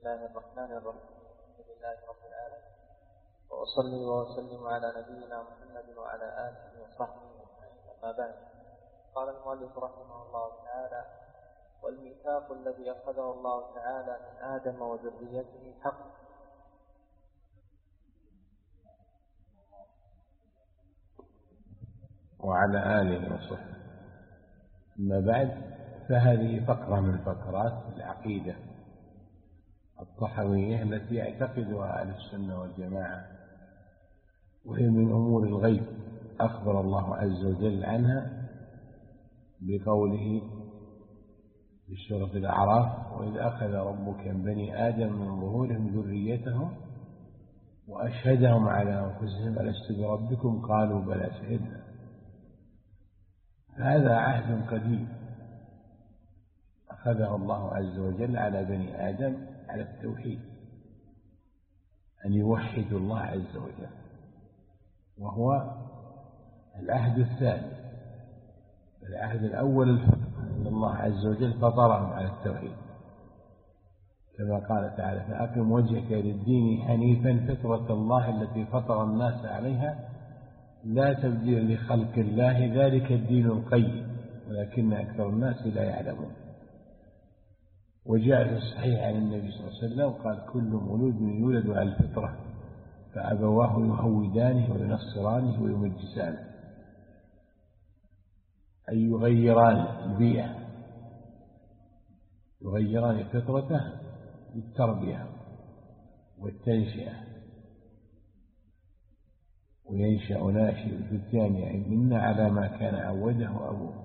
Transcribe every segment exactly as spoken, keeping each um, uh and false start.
الله الرحمن الرحيم. الحمد لله رب العالمين، وأصلي وأسلم على نبينا محمد وعلى آله وصحبه أجمعين. أما بعد، قال المؤلف رحمه الله تعالى: والميثاق الذي أخذه الله تعالى من آدم وذريته حق. وعلى آله وصحبه. أما بعد، فهذه فقرة من فقرات العقيدة الطحوية التي يعتقدها أهل السنة والجماعة، وهي من أمور الغيب أخبر الله عز وجل عنها بقوله في سورة الأعراف: وإذ أخذ ربك من بني آدم من ظهورهم ذريتهم وأشهدهم على أنفسهم ألست بربكم قالوا بلى شهدنا. هذا عهد قديم أخذه الله عز وجل على بني آدم على التوحيد، أن يوحدوا الله عز وجل، وهو العهد الثاني. العهد الأول أن الله عز وجل فطرهم على التوحيد، كما قال تعالى: فأقم وجهك للدين حنيفا فطرة الله التي فطر الناس عليها لا تبديل لخلق الله ذلك الدين القيم ولكن أكثر الناس لا يعلمون. وجاء في الصحيح عن النبي صلى الله عليه وسلم قال: كل مولود يولد على الفطرة فأبواه يهودانه وينصرانه ويمجسانه، أي يغيران البيئة، يغيران فطرته بالتربية والتنشئة، وينشأ ناشئ الفتيان يعني منا على ما كان عوده أبوه.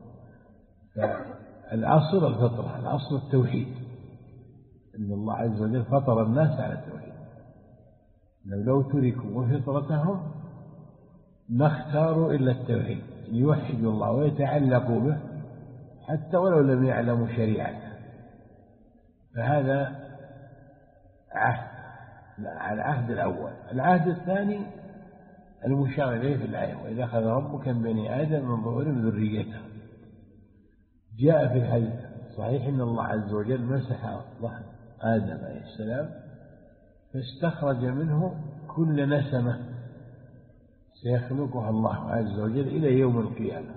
فالأصل الفطرة، الأصل التوحيد، إن الله عز وجل فطر الناس على التوحيد. لو, لو تركوا وفطرتهم ما اختاروا إلا التوحيد، يوحدوا الله ويتعلقوا به حتى ولو لم يعلموا شريعته. فهذا عهد، العهد الأول. العهد الثاني المشار إليه في الآية: وإذا أخذ ربك من بني آدم من ظهورهم ذريتهم. جاء في الحديث صحيح أن الله عز وجل مسح ظهر آدم عليه السلام فاستخرج منه كل نسمة سيخلقها الله عز وجل إلى يوم القيامة،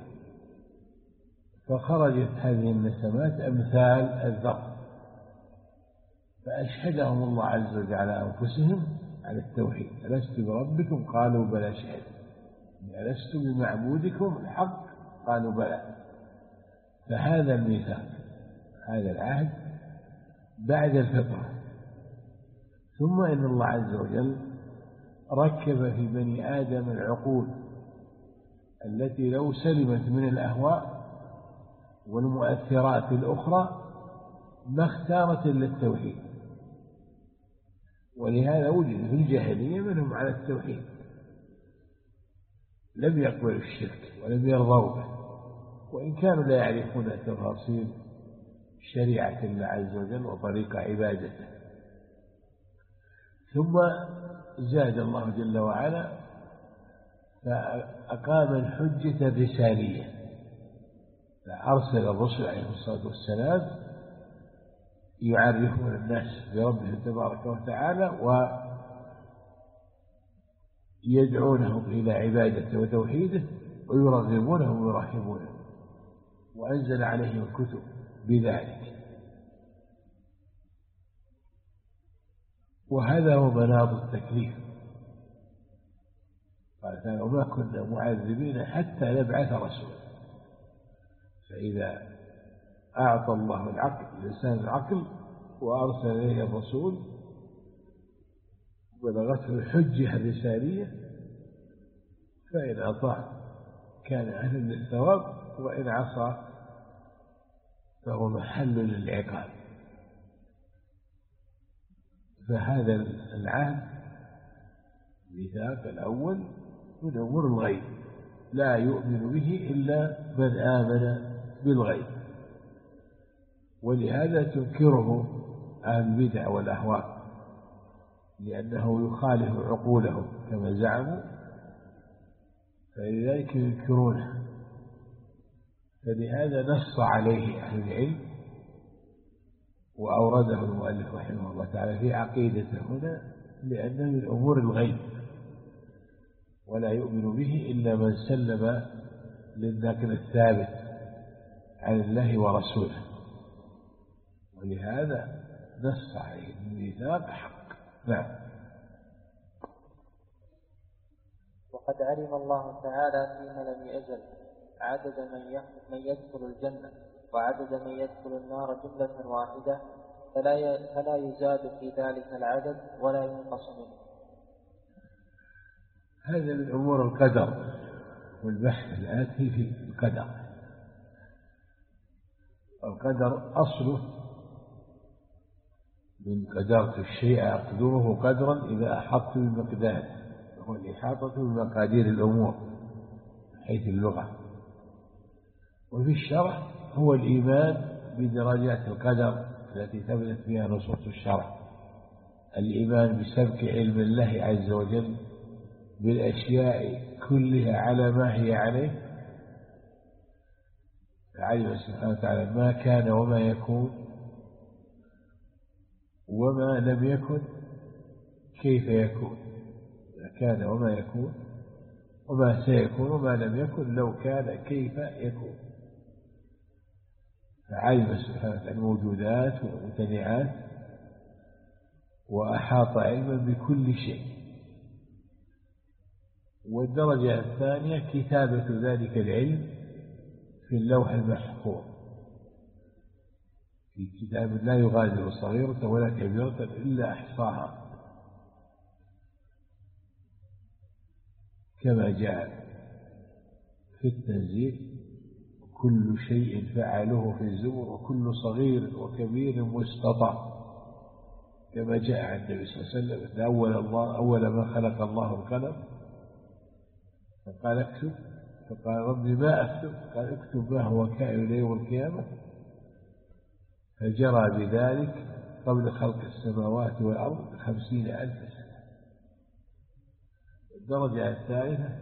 فخرجت هذه النسمات أمثال الذر، فأشهدهم الله عز وجل على أنفسهم على التوحيد: ألست بربكم قالوا بلى شهدنا، ألست بمعبودكم الحق قالوا بلى. فهذا الميثاق، هذا العهد بعد الفطرة. ثم إن الله عز وجل ركب في بني آدم العقول التي لو سلمت من الأهواء والمؤثرات الأخرى ما اختارت إلا التوحيد. ولهذا وجد في الجاهلية منهم على التوحيد، لم يقبلوا الشرك ولم يرضوا به، وإن كانوا لا يعرفون تفاصيل شريعة الله عز وجل وطريق عبادته. ثم زاد الله جل وعلا فأقام الحجة الرسالية، فأرسل الرسل عليه الصلاة والسلام يعرفون الناس بربهم تبارك وتعالى ويدعونهم إلى عبادته وتوحيده ويرغبونهم ويرحبونهم، وأنزل عليهم الكتب بذلك. وهذا هو مناط التكليف. قال تعالى: وما كنا معذبين حتى نبعث رسولا. فإذا أعطى الله العقل الإنسان العقل وأرسل إليه الرسول بلغته الحجة الرسالية، فإن أطاع كان أهلا للثواب، وإن عصى فهو محل للعقاب. فهذا العهد الميثاق الأول من أمور الغيب لا يؤمن به إلا من آمن بالغيب، ولهذا تنكره أهل البدع والأهواء، لأنه يخالف عقولهم كما زعموا، فلذلك ينكرونه. فلهذا نص عليه أهل العلم وأورده المؤلف رحمه الله تعالى في عقيدته هنا لأنه من أمور الغيب ولا يؤمن به إلا من سلم للنقل الثابت عن الله ورسوله، ولهذا نص عليه الميثاق حق. نعم. وقد علم الله تعالى فيما لم يزل عدد من من يدخل الجنة وعدد من يدخل النار جملة واحدة، فلا فلا يزاد في ذلك العدد ولا ينقص منه. هذا من أمور القدر، والبحث الآتي في القدر. القدر أصله من قدرت الشيء أقدره قدرا إذا أحطت بمقداره، وهو الإحاطة بمقادير الأمور حيث اللغة. وفي الشرع هو الإيمان بدرجات القدر التي ثبتت بها نصوص الشرع، الإيمان بسبق علم الله عز وجل بالأشياء كلها على ما هي عليه، فعلم سبحانه وتعالى ما كان وما يكون وما لم يكن كيف يكون، كان وما يكون وما سيكون وما لم يكن لو كان كيف يكون. فعلم سبحانه وتعالى الموجودات والممتنعات وأحاط علما بكل شيء. والدرجة الثانية كتابة ذلك العلم في اللوح المحفوظ في كتاب لا يغادر صغيرة ولا كبيرة إلا أحصاها، كما جاء في التنزيل كل شيء فعله في الزبر وكل صغير وكبير مستطاع، كما جاء عن النبي صلى الله عليه وسلم أن أول, الله أول ما خلق الله القلم فقال اكتب، فقال ربي ما أكتب، قال اكتب ما هو كائن إلى يوم القيامة، فجرى بذلك قبل خلق السماوات والأرض خمسين ألف سنة. الدرجة الثالثة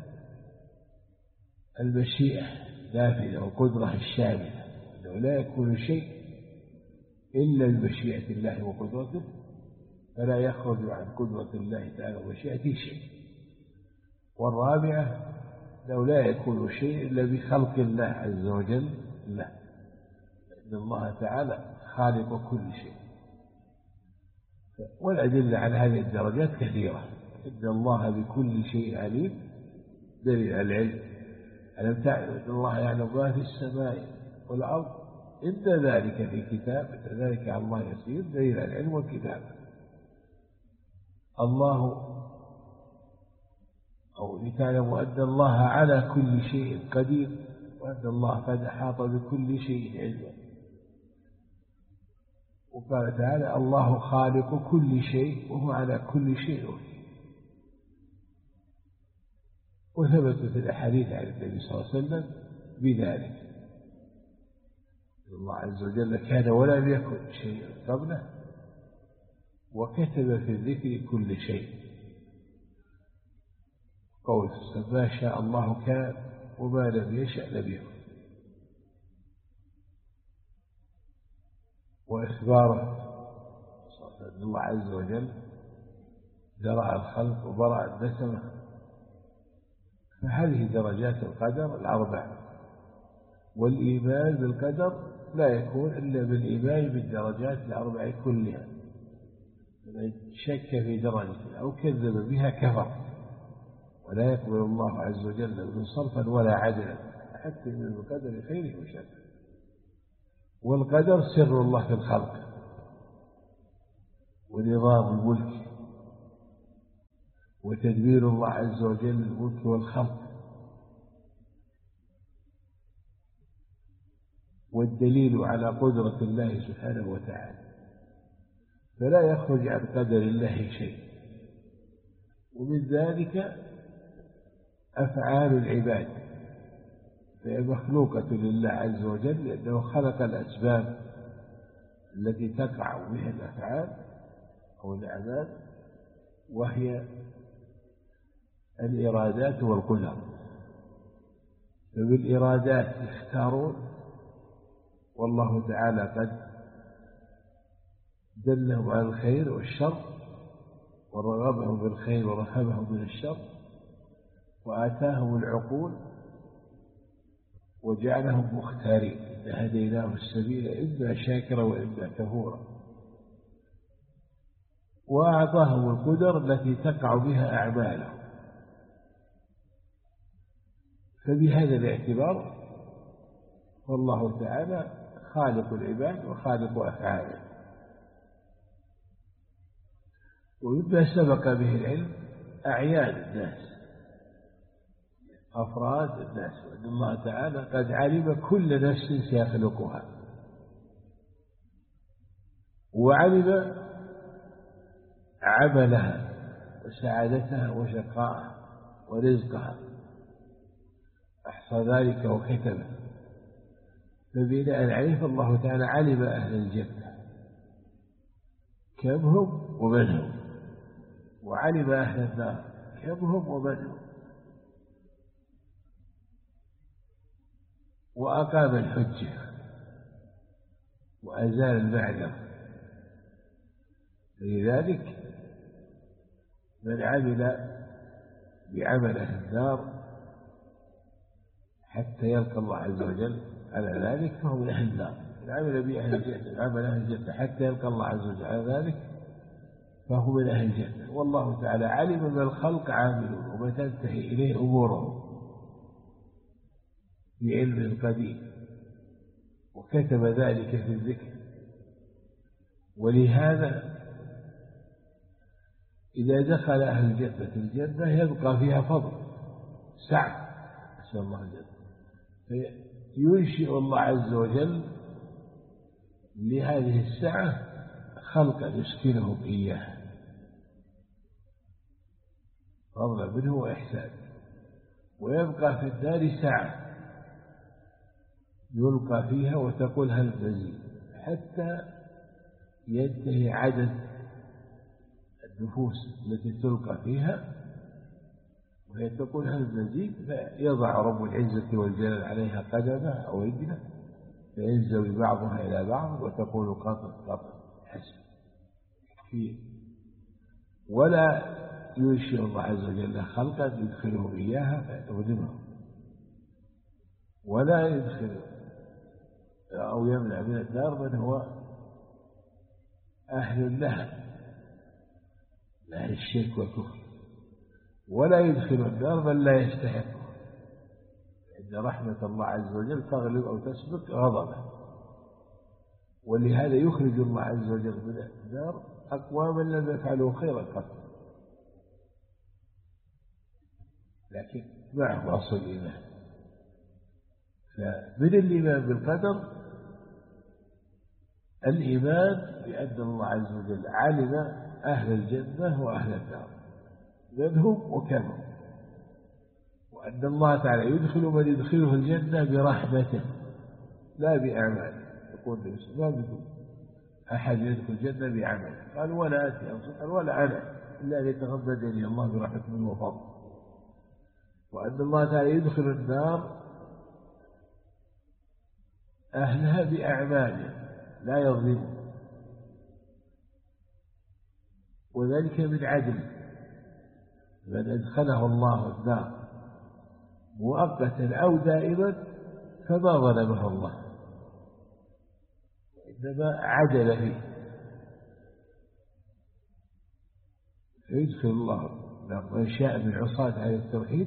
المشيئة نافذة والقدرة الشاملة، أنه لا يكون شيء إلا بمشيئة الله وقدرته، فلا يخرج عن قدرة الله تعالى ومشيئته شيء. والرابعة أنه لا يكون شيء إلا بخلق الله عز وجل له، إن الله تعالى خالق كل شيء. والأدلة على هذه الدرجات كثيرة، إن الله بكل شيء عليم دليل على العلم، ألم تعلم أن الله يعلم ما في السماء والأرض إن ذلك في كتاب إن ذلك على الله يسير دليل على العلم والكتاب. الله أو لتعلموا أن الله على كل شيء قدير وأن الله قد أحاط بكل شيء علما. وقال تعالى الله خالق كل شيء وهو على كل شيء وكيل. وثبتت الأحاديث عن النبي صلى الله عليه وسلم بذلك، الله عز وجل كان ولم يكن شيء قبله وكتب في الذكر كل شيء. قول ما شاء الله كان وما لم يشأ لم يكن. وإخباره أن الله عز وجل زرع الخلق وبرع النسمة. فهذه درجات القدر الأربع. والإيمان بالقدر لا يكون إلا بالإيمان بالدرجات الأربع كلها، من شك في درجة أو كذب بها كفر، ولا يقبل الله عز وجل من صرفا ولا عدلا حتى من القدر خيره وشره. والقدر سر الله في الخلق ونظام الملك وتدبير الله عز وجل الملك والخلق، والدليل على قدرة الله سبحانه وتعالى، فلا يخرج عن قدر الله شيء. ومن ذلك أفعال العباد، فهي مخلوقة لله عز وجل لأنه خلق الأسباب التي تقع بها الأفعال أو الأعمال، وهي الإرادات والقدر. فبالإرادات يختارون، والله تعالى قد دلهم على الخير والشر ورغبهم بالخير ورهبهم من الشر وآتاهم العقول وجعلهم مختارين هديناه السبيل إما شاكرا وإما كفورا وأعطاهم القدر التي تقع بها أعمالهم. فبهذا الاعتبار والله تعالى خالق العباد وخالق أفعالهم. ومما سبق به العلم أعيان الناس أفراد الناس وأن الله تعالى قد علم كل نفس سيخلقها وعلم عملها وسعادتها وشقاءها ورزقها أحصى ذلك وكتبه. فبناء عليه فالله تعالى علم أهل الجنة كم هم ومن هم وعلم أهل النار كم هم ومن هم وأقام الحجة وأزال المعذرة. لذلك من عمل بعمل أهل النار حتى يلقى الله عز وجل على ذلك فهو من أهل النار. من عمل بأهل الجنة عمل أهل الجنة حتى يلقى الله عز وجل على ذلك فهو من أهل الجنة. والله تعالى علم ما الخلق عاملون وما تنتهي إليه أمورهم بعلم القديم وكتب ذلك في الذكر. ولهذا إذا دخل أهل الجنة الجنة يبقى فيها فضل سعة نسأل الله الجنة فينشئ الله عز وجل لهذه السعة خلقا يسكنهم إياها فضلا منه وإحسان. ويبقى في الدار سعة يلقى فيها وتقول هل مزيد حتى ينتهي عدد النفوس التي تلقى فيها وهي تقول هل مزيد فيضع رب العزة والجلال عليها قدمه أو رجله فينزوي بعضها إلى بعض وتقول قط قط حسن فيه. ولا ينشئ الله عز وجل خلقا يدخلهم إياها فيغنمهم ولا يدخل أو يمنع من النار من هو أهل لها أهل الشرك والكفر ولا يدخل النار من لا يستحقه إن رحمة الله عز وجل تغلب أو تسبق غضبه. ولهذا يخرج الله عز وجل من النار أقواما لم يفعلوا خيرا قط لكن معهم أصل الإيمان. فمن الإيمان بالقدر الإيمان بأن الله عز وجل علم أهل الجنة وأهل النار من هم وكم هم وأن الله تعالى يدخل من يدخله الجنة برحمته لا بأعماله. يقول ما بيقول أحد يدخل الجنة بعمله قال ولا أتي أنصر قال ولا أنا إلا أن يتغمدني الله برحمة منه وفضل. وأن الله تعالى يدخل النار أهلها بأعماله لا يظلمون وذلك من عدل. من أدخله الله النار مؤقتا أو دائما فما ظلمه الله إنما عدل فيه. فيدخل الله من شاء من عصاة على التوحيد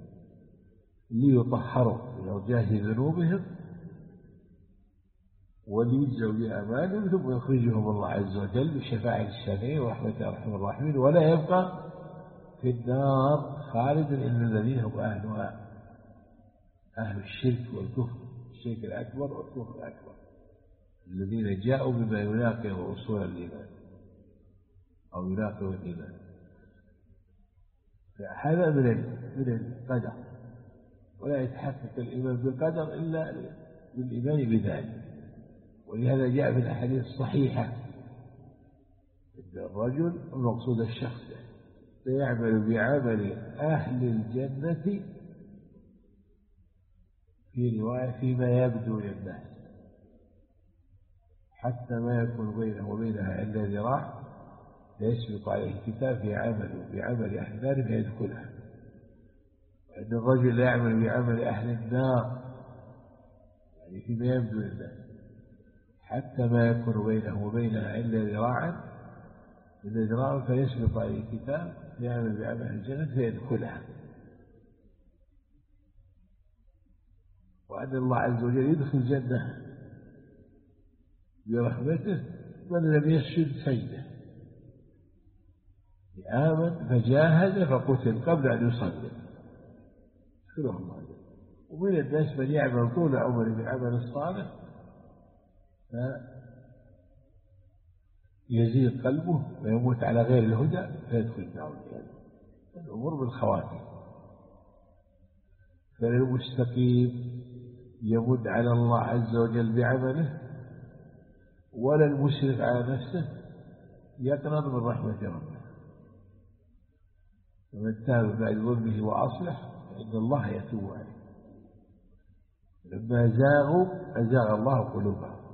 ليطهروا من أوجاع ذنوبهم وليجزوا بأعمالهم ثم يخرجهم الله عز وجل بشفاعة الشافعين ورحمة أرحم الراحمين ولا يبقى في النار خالدا إلا الذين هم أهلها أهل الشرك والكفر الشرك الأكبر والكفر الأكبر الذين جاءوا بما يناقض أصول الإيمان أو يناقض الإيمان. فهذا من من القدر ولا يتحقق الإيمان بالقدر إلا بالإيمان بذلك. ولهذا جاء في الأحاديث الصحيحة أن الرجل المقصود الشخص سيعمل بعمل أهل الجنة في رواية فيما يبدو للناس حتى ما يكون بينه وبينها إلا ذراع فيسبق عليه الكتاب في عمله بعمل أهل النار فيدخلها. وأن الرجل لا يعمل بعمل أهل النار يعني فيما يبدو لله حتى ما يكون بينه وبينها إلا ذراعا إلا ذراع فيسبق عليه الكتاب فيعمل بعمل أهل الجنة فيدخلها. وأن الله عز وجل يدخل الجنة برحمته من لم يسجد سجده آمن فجاهد فقتل قبل أن يصلي يدخله الله. ومن الناس من يعمل طول عمره بالعمل الصالح فيزيد قلبه ويموت على غير الهدى فيدخل النار. الأمور بالخواتيم. فالمستقيم يمد على الله عز وجل بعمله ولا المسرف على نفسه يقنط من رحمة ربه. ومن تاب بعد ظلمه وأصلح فإن الله يتوب عليه. لما زاغوا أزاغ الله قلوبهم.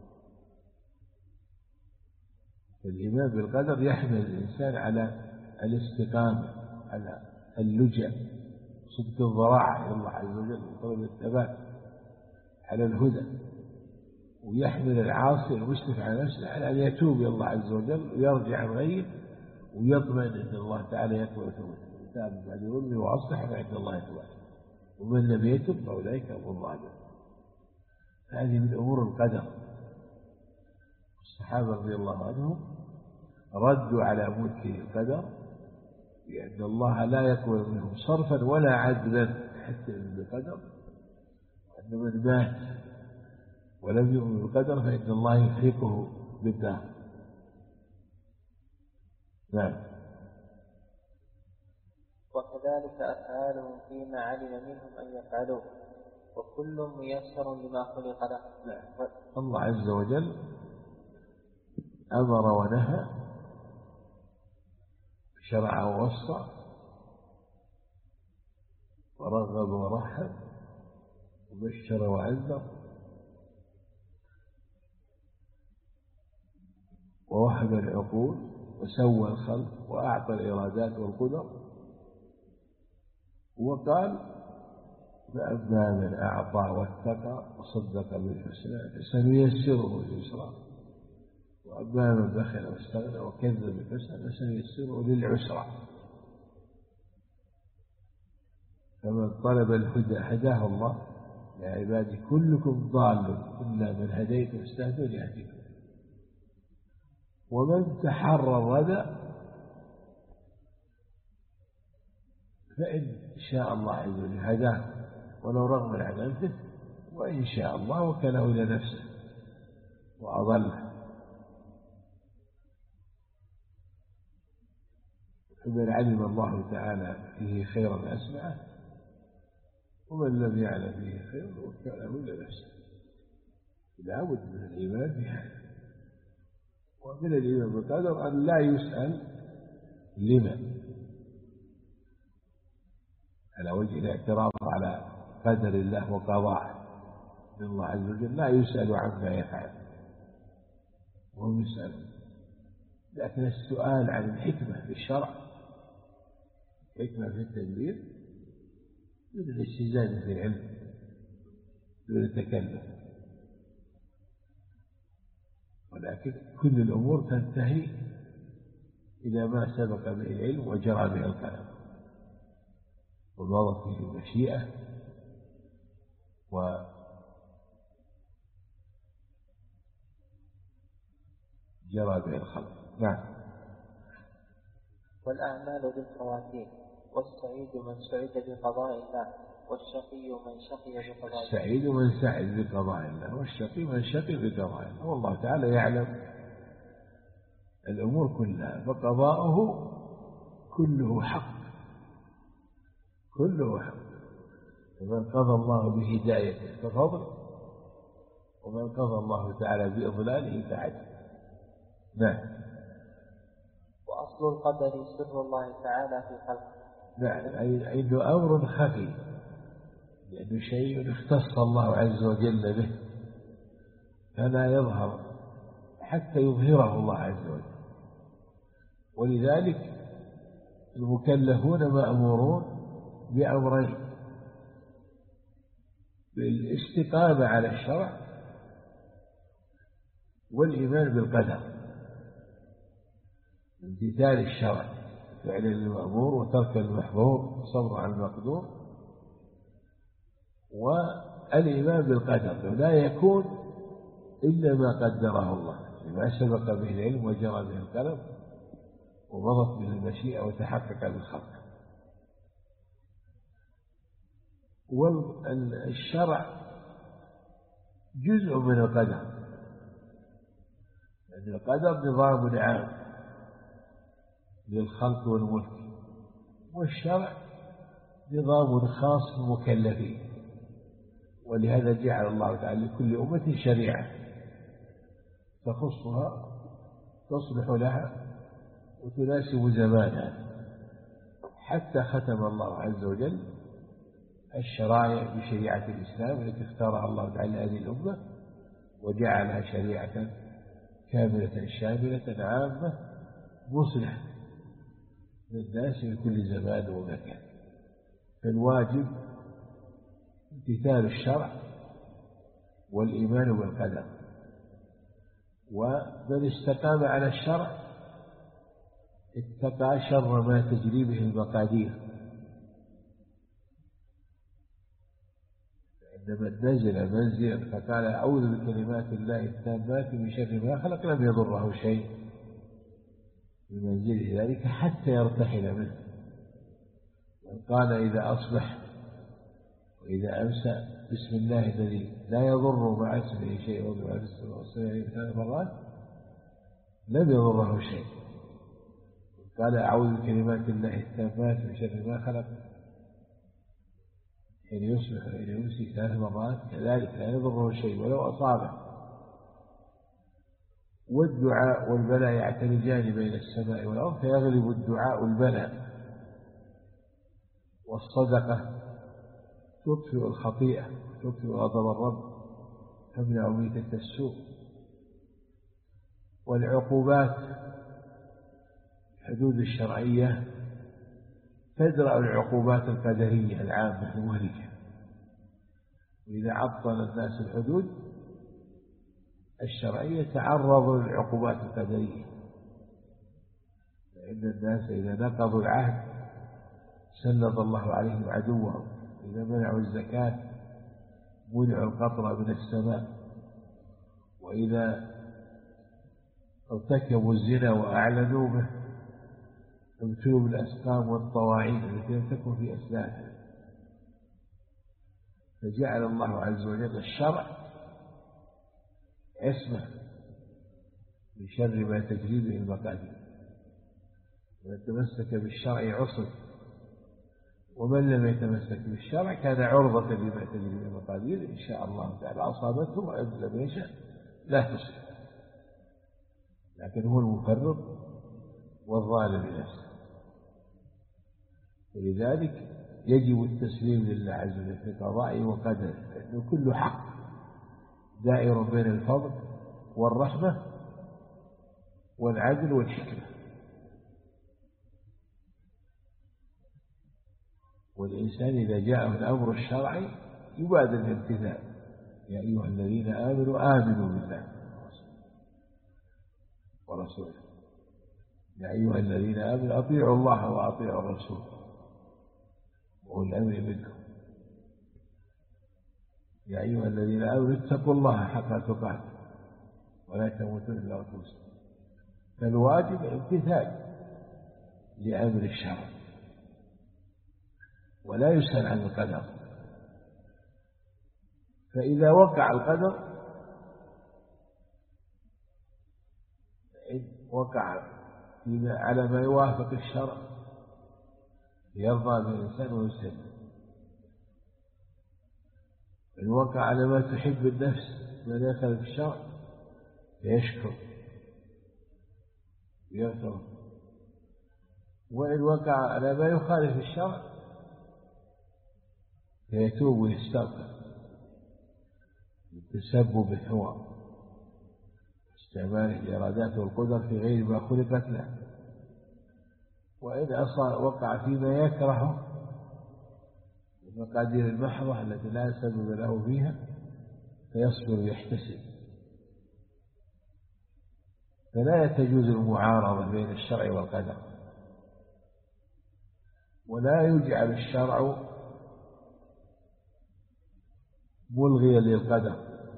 الإيمان بالقدر يحمل الإنسان على الاستقامة على اللجأ صدق الضراعة إلى الله عز وجل وطلب الثبات على الهدى. ويحمل العاصي المشرف على نفسه على أن يتوب إلى الله عز وجل ويرجع عن غيره ويطمئن أن الله تعالى يقبل توبته. تاب بعد ظلمه وأصلح فإن الله يتوب عليه. ومن لم يتب فأولئك هم الظالمون. هذه من أمور القدر. الصحابة رضي الله عنهم ردوا على منكر القدر لأن الله لا يقبل منهم صرفا ولا عدلا حتى من القدر. وأن من مات ولم يؤمن بالقدر فإن الله يحرقه بالنار. نعم. وكذلك أفعالهم فيما علم منهم أن يفعلوه وكل ميسر لما خلق له. نعم. الله عز وجل أمر ونهى شرع ووصى ورغب ورحب وبشر وعذر ووهب العقول وسوى الخلق وأعطى الإرادات والقدر. وقال فأما من أعطى واتقى وصدق بالحسنى فسنيسره لليسرى وأما من بخل واستغنى وكذب بالحسنى فسنيسره للعسرى. فمن طلب الهدى هداه الله. يا عبادي كلكم ضال إلا من هديت واستهدوا ليهديكم. ومن تحرى الردى فإن شاء الله عز وجل هداه ولو رغم عن أنفه وإن شاء الله وكله إلى نفسه وأضله. فمن علم الله تعالى فيه خيرا أسمعه ومن لم يعلم فيه خيرا وكله إلى نفسه. لا بد من الإيمان بهذا. ومن الإيمان بالقدر أن لا يسأل لما على وجه الاعتراض على قدر الله وقضاءه. إن الله عز وجل لا يسأل عما يفعل وهم يسألون. لكن السؤال عن الحكمة في الشرع حكمة في التدبير من الاستزادة في العلم دون التكلف. ولكن كل الأمور تنتهي إلى ما سبق به العلم وجرى به القلم وضبط فيه المشيئة وجرى به الخلق. نعم. والأعمال بالخواتيم والسعيد من سعد بقضاء الله والشقي من شقي بقضاء الله. السعيد من سعد بقضاء الله والشقي من شقي بقضاء الله. والله تعالى يعلم الأمور كلها فقضاؤه كله حق كله حق. ومن قضى الله بهدايته ففضل ومن قضى الله تعالى بإضلاله فعدل. نعم. وأصل القدر سر الله تعالى في خلقه. نعم. أي أنه أمر خفي لأنه شيء اختص الله عز وجل به فلا يظهر حتى يظهره الله عز وجل. ولذلك المكلفون مأمورون بأمرين: بالاستقامة على الشرع والإيمان بالقدر، امتثال الشرع، فعل المأمور وترك المحظور وصبر على المقدور، والإيمان بالقدر لا يكون إلا ما قدره الله، ما سبق به العلم وجرى به القلم ومضت به المشيئة وتحقق بالخلق. والشرع جزء من القدر، لأن القدر نظام عام للخلق والملك، والشرع نظام خاص بالمكلفين. ولهذا جعل الله تعالى لكل أمة شريعة تخصها تصلح لها وتناسب زمانها، حتى ختم الله عز وجل الشرائع بشريعة الإسلام التي اختارها الله تعالى هذه الأمة، وجعلها شريعة كاملة شاملة عامة مصلحة للناس في كل زمان ومكان. فالواجب امتثال الشرع والإيمان بالقدر، ومن استقام على الشرع اتقى شر ما تجري به المقادير. عندما نزل منزلا فقال أعوذ بكلمات الله التامات من شر ما خلق لم يضره شيء بمنزل ذلك حتى يرتحل منه. وقال إذا أصبح وإذا أمسى بسم الله الذي لا يضر مع اسمه شيء وضع في السماء والسماء ثلاث مرات لم يضره شيء. قال أعوذ بكلمات الله التامات من شر ما خلق حين يصبح وحين يمسي ثلاث مرات كذلك لا يضره شيء ولو أصابه. والدعاء والبلاء يعتلجان بين السماء والأرض فيغلب الدعاء البلاء. والصدقة تطفئ الخطيئة تطفئ غضب الرب تمنع ميتة السوء. والعقوبات الحدود الشرعية تدرأ العقوبات القدرية العامة المهلكة. وإذا عطل الناس الحدود الشرعية تعرضوا للعقوبات القدرية، لأن الناس إذا نقضوا العهد سلط الله عليهم عدوهم. إذا منعوا الزكاة منعوا القطر من السماء. وإذا ارتكبوا الزنا وأعلنوا به ابتلوا بالأسقام والطواعين التي لم تكن في أسلافهم. فجعل الله عز وجل الشرع عصمة من شر ما تجري به المقادير. ومن تمسك بالشرع عصم، ومن لم يتمسك بالشرع كان عرضة لما تجري به المقادير. إن شاء الله تعالى أصابته وإن لم يشاء لا تصيب، لكن هو المفرط والظالم لنفسه. ولذلك يجب التسليم لله عز وجل في قضائه وقدره، لأنه كل حق دائر بين الفضل والرحمة والعدل والحكمة. والإنسان إذا جاءه الأمر الشرعي يبادر الامتثال. يا أيها الذين آمنوا آمنوا بالله ورسوله. يا أيها الذين آمنوا أطيعوا الله وأطيعوا الرسول وأولي الأمر منكم. يا أيها الذين آمنوا اتقوا الله حق تقاته ولا تموتن إلا وأنتم مسلمون. فالواجب امتثال لأمر الشرع ولا يسأل عن القدر. فإذا وقع القدر وقع على ما يوافق الشرع يرضى بالإنسان ويسلم. إن وقع على ما تحب النفس ما دخل في الشرع فيشكر ويغفر. وإن وقع على ما يخالف الشرع فيتوب ويستغفر. التسبب هو استعمال الإرادات والقدر في غير ما خلقت له، وإن أصاب وقع فيما يكره المقادير المحضة التي لا سبب له فيها فيصبر ويحتسب. فلا تجوز المعارضة بين الشرع والقدر، ولا يجعل الشرع ملغيا للقدر،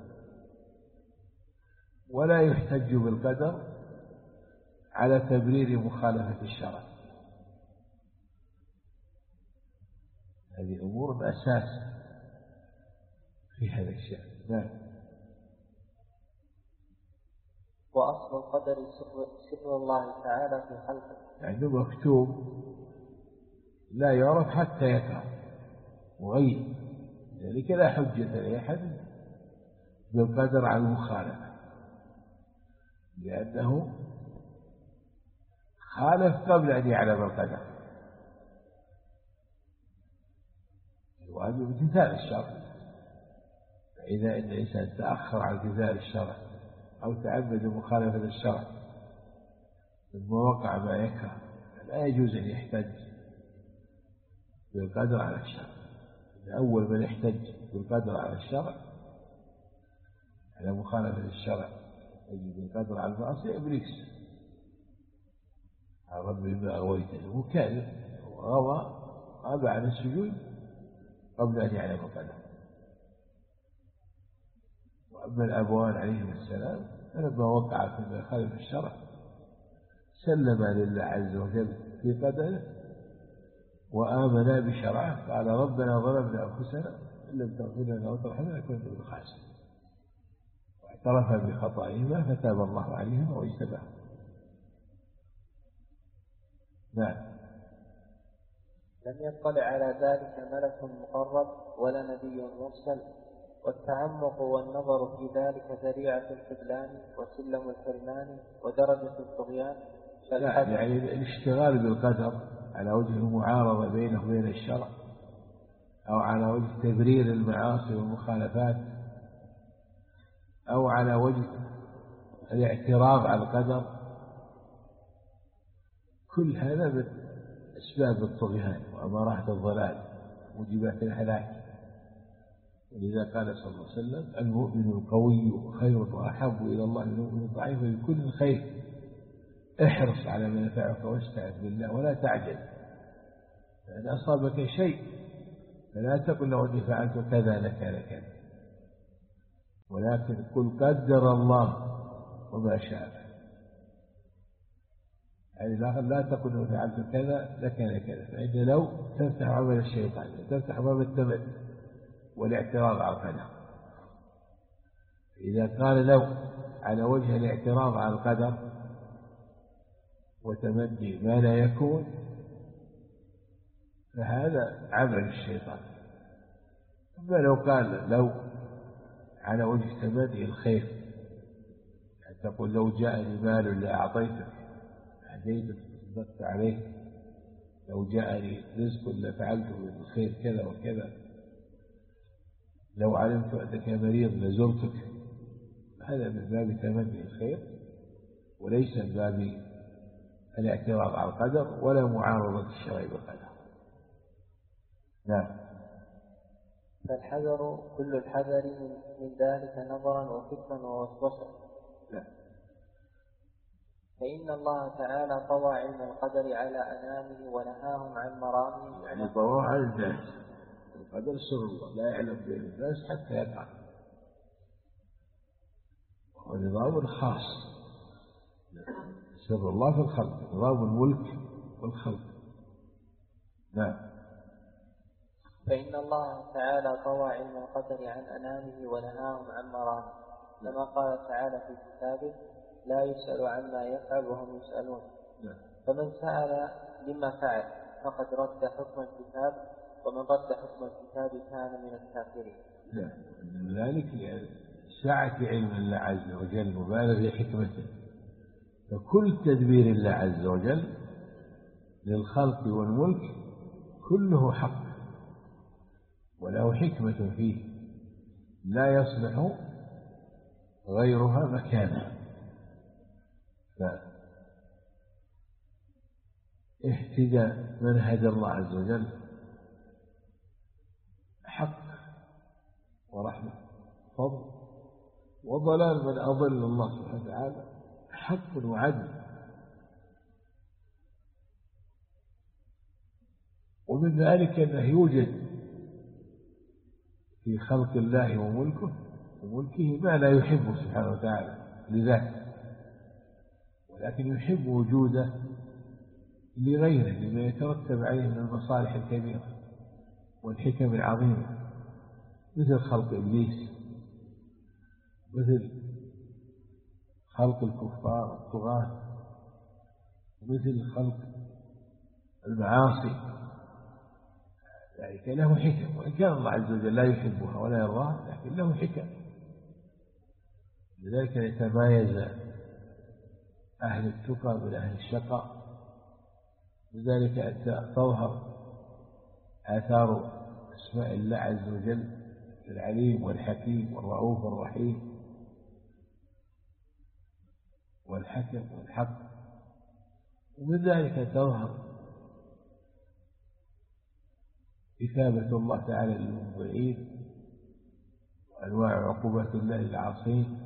ولا يحتج بالقدر على تبرير مخالفة الشرع. هذه أمور أساس في هذا الشأن. نعم. وأصل القدر سر, سر الله تعالى في خلقه، يعني مكتوب لا يعرف حتى يكره وغير ذلك، لا حجة لأحد بالقدر على المخالفة، لأنه خالف قبل أن يعلم القدر، وهذا امتثال الشرع. فإذا إن الإنسان تأخر عن امتثال الشرع أو تعمد مخالفة الشرع ثم وقع ما يكره لا يجوز أن يحتج بالقدر على الشرع. أول من يحتج بالقدر على الشرع على مخالفة الشرع يجب بالقدر على المعصية إبليس، رب بما أغويتني، هو كاذب وغوى غاب عن السجود قبل أن يعلم القدر. وأما الأبوان عليهم السلام فلما وقع فيما يخالف الشرع سلم لله عز وجل في قدره وآمنا بشرعه، قال ربنا ظلمنا أنفسنا إن لم تغفر لنا وترحمنا لنكونن من الخاسرين، واعترف بخطئهما فتاب الله عليهما واجتباهما. نعم. لم يطلع على ذلك ملك مقرب ولا نبي مرسل، والتعمق والنظر في ذلك ذريعة الخذلان وسلم الحرمان ودرجة الطغيان. لا يعني الاشتغال بالقدر على وجه المعارضة بينه وبين الشرع أو على وجه تبرير المعاصي والمخالفات أو على وجه الاعتراض على القدر، كل هذا من أسباب الطغيان وأمارات الضلال موجبات الهلاك. ولذا قال صلى الله عليه وسلم المؤمن القوي خير وأحب إلى الله من المؤمن الضعيف بكل خير، احرص على ما ينفعك واستعذ بالله ولا تعجل، فإن أصابك شيء فلا تقل لو أني فعلت كذا لكان كذا، ولكن قل قدر الله وما شاء. يعني لا تقل لو فعلت كذا لكان كذا، فإن لو تفتح عمل الشيطان، تفتح باب التمد والاعتراض على القدر. إذا قال لو على وجه الاعتراض على القدر وتمني ما لا يكون فهذا عمل الشيطان. أما لو قال لو على وجه تمني الخير، يعني تقول لو جاءني مال لأعطيتك هديتك تصدقت عليه، لو جاءني رزق لفعلته بالخير كذا وكذا، لو علمت أنك مريض لزرتك، هذا من باب تمني الخير وليس من باب الاعتراض على القدر ولا معارضة الشرع بالقدر. نعم. فالحذر كل الحذر من ذلك نظرا وفكرا ووسوسة. لا. فإن الله تعالى طوى علم القدر على أنامه ونهاهم عن مرامه، يعني طوى على الناس، القدر سر الله لا يعلم به الناس حتى يقع، وهو نظام خاص، سر الله في الخلق، نظام الملك والخلق. نعم. فإن الله تعالى طوى علم القدر عن أنامه ونهاهم عن مرامه، كما قال تعالى في كتابه لا يسأل عما يفعل وهم يسألون. نعم. فمن سأل لما فعل فقد رد حكم الكتاب، ومن رد حكم الكتاب كان من الكافرين. نعم. ذلك يعني سعة علم الله عز وجل مبالغ في حكمته، فكل تدبير الله عز وجل للخلق والملك كله حق وله حكمة فيه لا يصلح غيرها مكانها، فاهتدى من هدى الله عز وجل حق ورحمة فضل، وضلال من أضل الله سبحانه وتعالى حق وعدل. ومن ذلك أنه يوجد في خلق الله وملكه وملكه ما لا يحبه سبحانه وتعالى لذاته، ولكن يحب وجوده لغيره لما يترتب عليه من المصالح الكبيرة والحكم العظيمة، مثل خلق إبليس، مثل خلق الكفار الطغاة، مثل خلق المعاصي. ذلك له حكم، وإن كان الله عز وجل لا يحبها ولا يرضاها لكن له حكم. لذلك يتمايز أهل التقى من أهل الشقاء، لذلك أن تظهر آثار أسماء الله عز وجل العليم والحكيم والرؤوف والرحيم والحكم والحق. ومن ذلك تظهر إثابة الله تعالى للمطيعين وأنواع عقوبات الله للعاصين.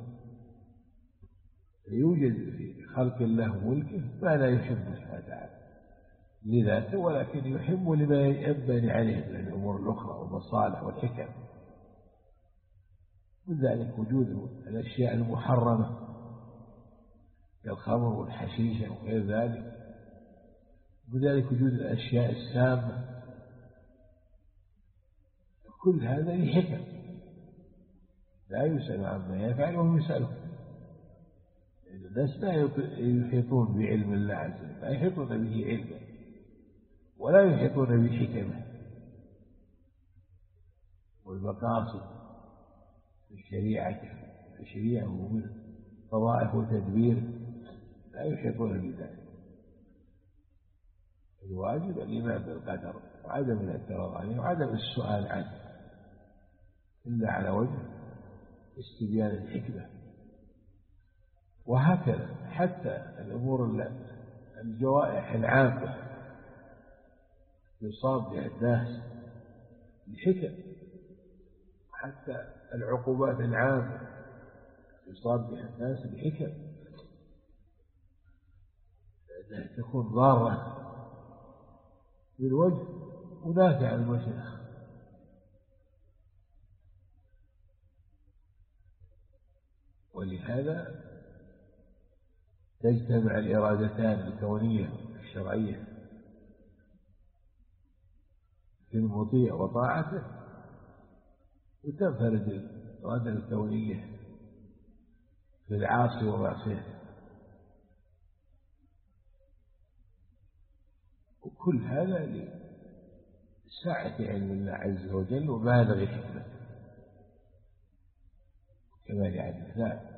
يوجد في خلق الله وملكه ما لا يحب سبحانه وتعالى لذاته، ولكن يحب لما ينبني عليه من الأمور الأخرى والمصالح والحكم. من ذلك وجود الأشياء المحرمة كالخمر والحشيشة وغير ذلك، وذلك وجود الأشياء السامة، كل هذا لحكم لا يسأل عما يفعل وهم يسألون. الناس لا يحيطون بعلم الله عز وجل، لا يحيطون به علما ولا يحيطون بحكمه والمقاصد في الشريعة في الشريعة ومن طوائف وتدبير، لا يحيطون بذلك. الواجب الإيمان بالقدر وعدم الاعتراض عليه وعدم السؤال عنه إلا على وجه استبيان الحكمة. وهكذا حتى الأمور الجوائح العامة يصاب بها الناس بحكم، حتى العقوبات العامة يصاب بها الناس بحكم، لأنها تكون ضارة بالوجه ونافعة للمشيخ. ولهذا تجتمع الإرادتان الكونية الشرعية في المطيع وطاعته، وتنفرد الإرادة الكونية في العاصي ومعصيته. وكل هذا لسعة علم الله عز وجل وبالغ حكمته كما يعني ذلك.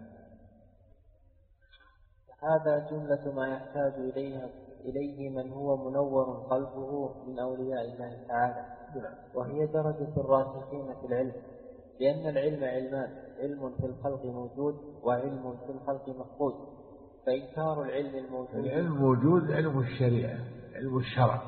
هذا جملة ما يحتاج إليه إليه من هو منور قلبه من أولياء الله تعالى، وهي درجة الراسخين في العلم، لأن العلم علمان: علم في الخلق موجود وعلم في الخلق مفقود. فإنكار العلم الموجود، العلم موجود علم الشريعة علم الشرع،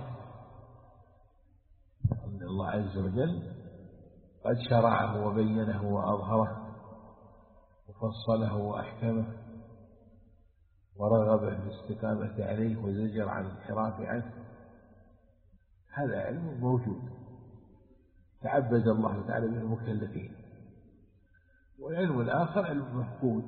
أن الله عز وجل قد شرعه وبينه وأظهره وفصله وأحكمه ورغب في الاستقامة عليه وزجر عن الانحراف عنه. هذا علم موجود تعبد الله تعالى به المكلفين. والعلم الآخر علم مفقود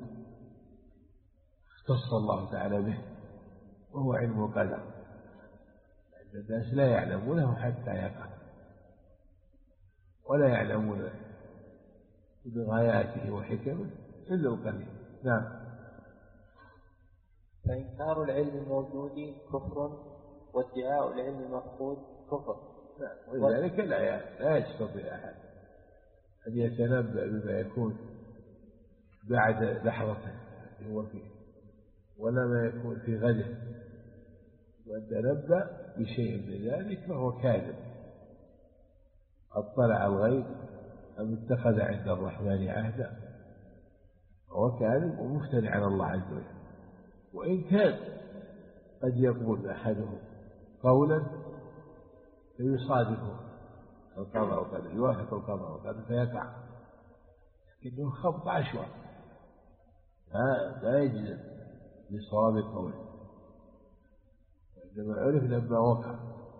اختص الله تعالى به وهو علم القدر، لأن الناس لا يعلمونه حتى يقع ولا يعلمون بغاياته وحكمه إلا القليل. نعم. فإنكار العلم الموجود كفر، وادعاء العلم المفقود كفر. ولذلك لا لا يستطيع أحد أن يتنبأ بما يكون بعد لحظته هو فيه ولا ما يكون في غده، ويتنبأ بشيء من ذلك فهو كاذب. اطلع الغيب أم اتخذ عند الرحمن عهدا، هو كاذب ومفتري على الله عز وجل. وإن كان قد يقول أحدهم قولا فيصادفه القضاء والقدر، يوافق القضاء والقدر فيقع، لكنه خبط عشوائي لا يجزم بصواب قوله، وإنما عرف لما وقع.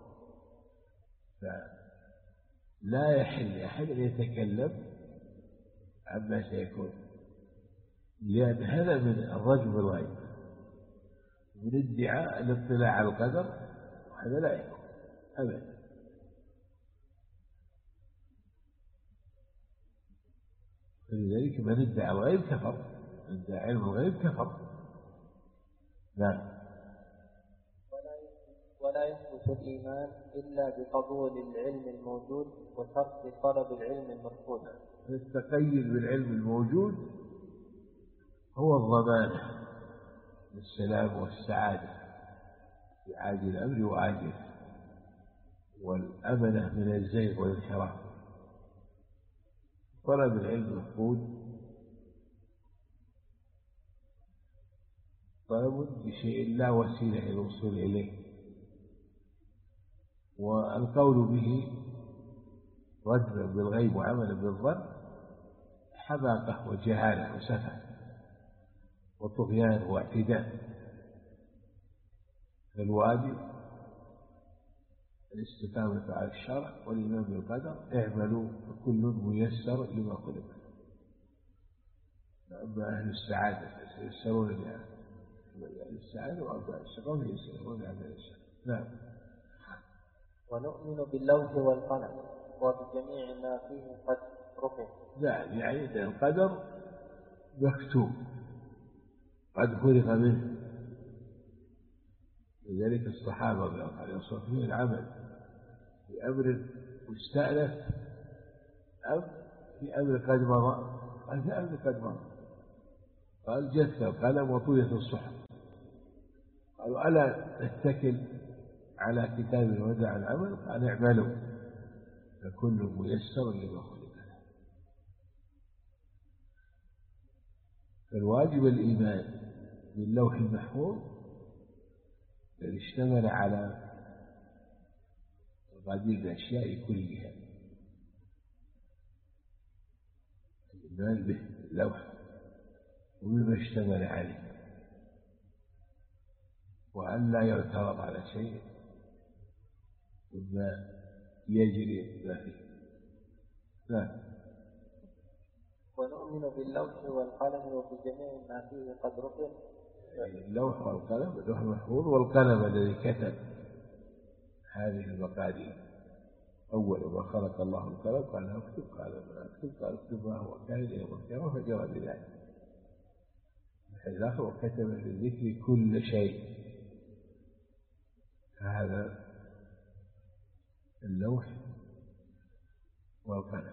فلا يحل أحد أن يتكلم عما سيكون، لأن هذا من الرجم بالغيب، من ادعاء الاطلاع على القدر، وهذا لا يكون أبدا. فلذلك من ادعى الغيب كفر، من ادعى علم الغيب كفر. نعم. ولا يثبت الإيمان إلا بقبول العلم الموجود وترك طلب العلم المرفوض. التقيد بالعلم الموجود هو الضمانة للسلام والسعادة في عاجل الأمر وآجله، والأمنة من الزيغ والانحراف. طلب العلم المفقود طلب بشيء لا وسيلة إلى الوصول إليه، والقول به رجل بالغيب وعمل بالظن حماقة وجهالة وسفه وطغيان واعتداء. فالواجب الاستقامة على الشرع والإيمان بالقدر، اعملوا فكل ميسر لما خلق. أما أهل السعادة فسيسرون لأهل السعادة، وأما الشقاوة فيسرون لأهل السعادة. نعم. ونؤمن باللوح والقلم وبجميع ما فيه قد رقم. نعم، يعني أن القدر مكتوب قد خلق منه. لذلك الصحابة رضي الله عنهم يصفون العمل في أمر مستأنف أم في أمر قد مضى؟ قال في أمر قد مضى. قال جث القلم وطويت الصحف. قالوا ألا نتكل على كتاب ودع العمل؟ قال اعملوا فكل ميسر لما خلق له. فالواجب الإيمان باللوح المحفوظ الذي اشتمل على مقادير الأشياء كلها، الإيمان به اللوح وبما اشتمل عليه، وأن لا يعترض على شيء مما يجري ما فيه. لا. ونؤمن باللوح والقلم وبجميع ما فيه قد رقم. اللوح والقلم، اللوح المحفوظ والقلم الذي كتب هذه المقادير. أول ما خلق الله القلم قال له اكتب، قال ما اكتب، قال اكتب ما هو كائن يوم القيامة، فجرى بذلك. الحديث الآخر وكتب في الذكر كل شيء. هذا اللوح والقلم.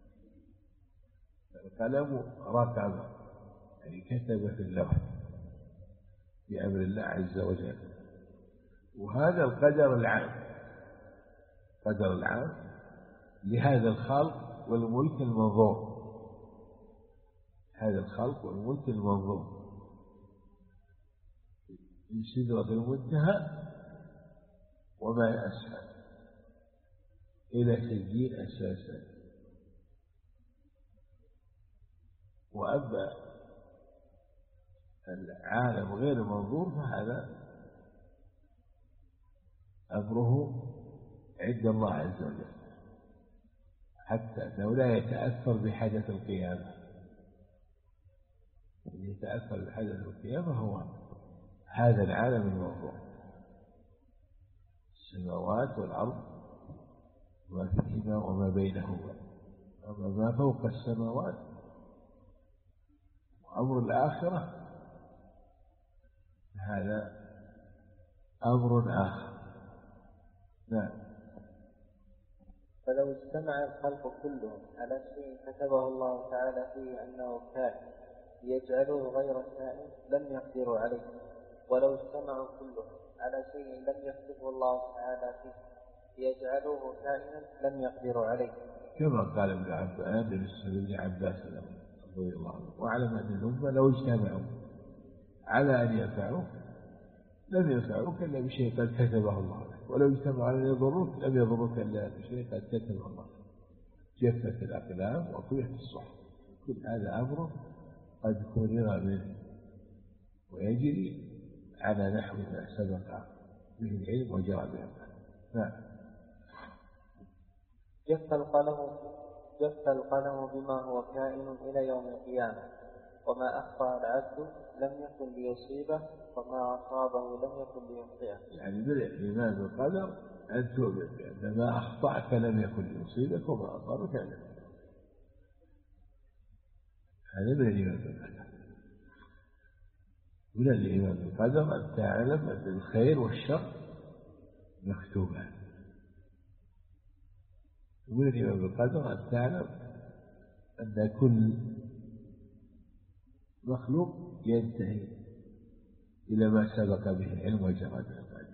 القلم رقم يعني كتب في اللوح بأمر الله عز وجل. وهذا القدر العام، قدر العام لهذا الخلق والملك المنظور، هذا الخلق والملك المنظور من سدرة المنتهى وما أسفل إلى سجين أساسا. وأما العالم غير المنظور فهذا أمره عند الله عز وجل، حتى أنه لا يتأثر بحدث القيامة. اللي يتأثر بحدث القيامة هو هذا العالم المنظور، السماوات والأرض وما فيهما وما بينهما. أما ما فوق السماوات وأمر الآخرة هذا أمر آخر. نعم. فلو اجتمع الخلق كلهم على شيء كتبه الله تعالى فيه أنه كائن ليجعلوه غير كائن لم يقدروا عليه، ولو اجتمعوا كلهم على شيء لم يكتبه الله تعالى فيه ليجعلوه كائنا لم يقدروا عليه. كما قال ابن عباس ابن عباس رضي الله عنه: واعلم أن الأمة لو اجتمعوا على أن ينفعوك لم ينفعوك إلا بشيء قد كتبه الله لك، ولو اجتمعوا على أن يضروك لم يضروك إلا بشيء قد كتبه الله لك. جفت الأقلام وطويت الصحف، كل هذا أمر قد كرر منه ويجري على نحو ما سبق به العلم وجرى به العلم. نعم. جف القلم جف القلم بما هو كائن إلى يوم القيامة، وما أخطأ العبد لم يكن ليصيبه، وما أصابه لم يكن ليخطئه. يعني من الإيمان بالقدر أن تؤمن بأن ما أخطأك لم يكن ليصيبك وما أصابك لم يكن. هذا من الإيمان بالقدر. من الإيمان بالقدر أن تعلم أن الخير والشر مكتوبان. ومن الإيمان بالقدر أن تعلم أن كل مخلوق ينتهي إلى ما سبق به العلم وجرى به القدر.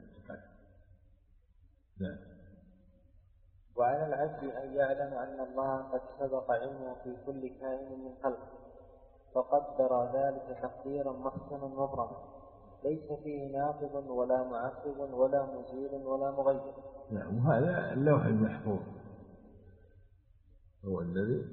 نعم. وعلى العبد أن يعلم أن الله قد سبق علمه في كل كائن من خلقه، فقدر ذلك تقديرا محسنا مبرما ليس فيه ناقض ولا معقب ولا مزيل ولا مغير. نعم. وهذا اللوح المحفوظ هو الذي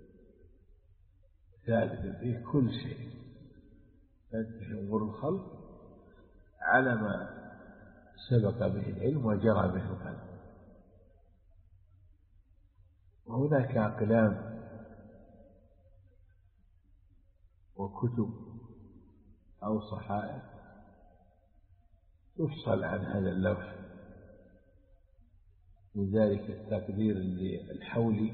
ثابت فيه كل شيء، تنتهي أمور الخلق على ما سبق به العلم وجرى به القلم. وهناك أقلام وكتب أو صحائف تفصل عن هذا اللوح، من ذلك التقدير الحولي،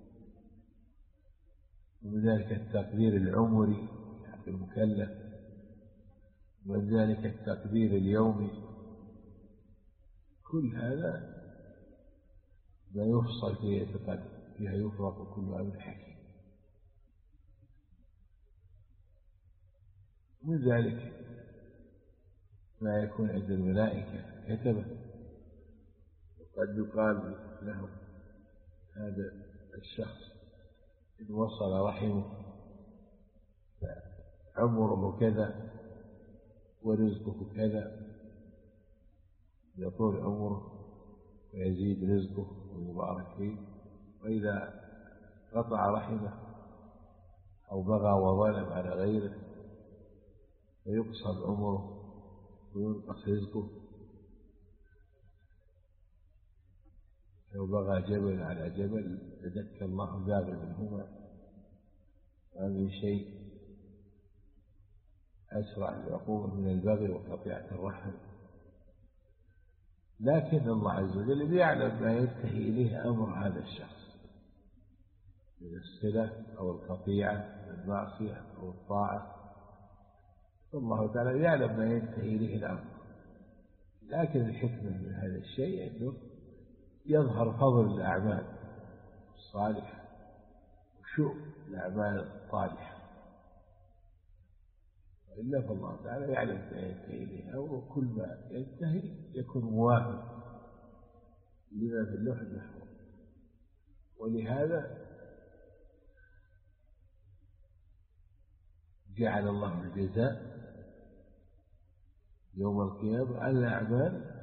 ومن ذلك التقدير العمري في المكلف، ومن ذلك التقدير اليومي. كل هذا ما يفصل فيه اعتقاد فيها يفرق كل أمر حكيم. من ذلك ما يكون عند الملائكة كتبه، وقد يقال لهم هذا الشخص إن وصل رحمه عمره كذا ورزقه كذا، يطول عمره ويزيد رزقه ويبارك فيه، وإذا قطع رحمه أو بغى وظلم على غيره فيقصر عمره وينقص رزقه. لو بغى جبل على جبل تدك الله باغ منهما، ما من شيء أسرع العقوبة من البغي وقطيعة الرحم. لكن الله عز وجل يعلم ما ينتهي إليه أمر هذا الشخص من الصلة أو القطيعة، من المعصية أو الطاعة، فالله تعالى يعلم ما ينتهي إليه الأمر. لكن الحكمة من هذا الشيء أنه يظهر فضل الأعمال الصالحة وشؤم الأعمال الصالحة، وإلا فالله تعالى يعلم ما ينتهي إليه، وكل ما ينتهي يكون موافق لما في اللوح المحفوظ. ولهذا جعل الله الجزاء يوم القيامة على الأعمال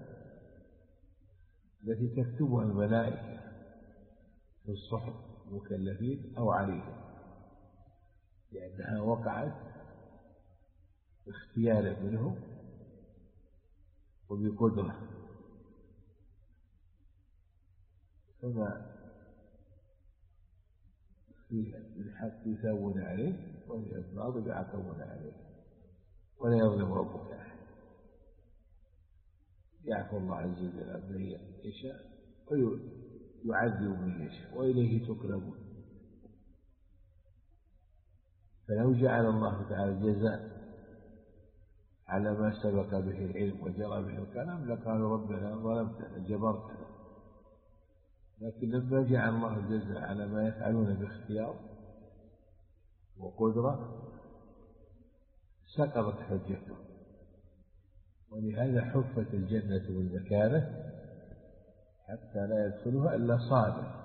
التي تكتبها الملائكة في الصحف المكلفين أو عليهم، لأنها وقعت باختيار منهم وبقدرة، فما فيه بالحق يثابون عليه وفي الباطل يعاقبون عليه، ولا يظلم ربك أحد. يعفو الله عز وجل عمن يشاء ويعذب من يشاء وإليه تقلبون. فلو جعل الله تعالى الجزاء على ما سبق به العلم وجرى به الكلام لقالوا ربنا ظلمتنا جبرتنا، لكن لما جعل الله الجزاء على ما يفعلون باختيار وقدرة سقطت حجته، ولهذا حفت الجنة بالمكاره حتى لا يدخلها إلا صابر،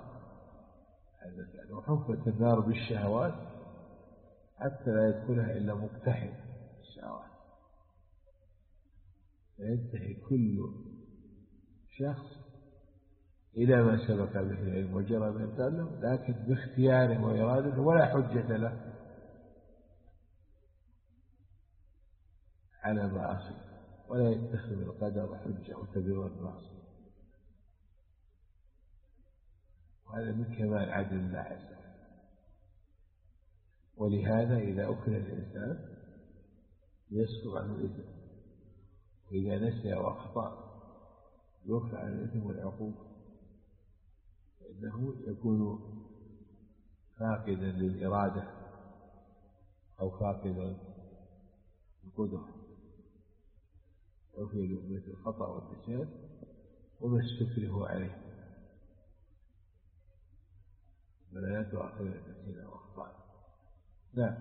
وحفت النار بالشهوات حتى لا يدخلها إلا مقتحم الشهوات. فينتهي كل شخص إلى ما سبق به العلم وجرى به التعلم، لكن باختياره وإرادته ولا حجة له على معاصي، ولا يتخذ القدر حجة وتبرير المعصية. وهذا من كمال عدل الله عز وجل. ولهذا إذا أكل الإنسان يسقط عنه الإثم، وإذا نسي وأخطأ يوفى عن الإثم والعقوبة، فإنه يكون فاقدا للإرادة أو فاقدا القدرة، وفي مثل الخطأ والنسيان وما استكره عليه، فلا تؤاخذنا نسينا وأخطأنا. نعم.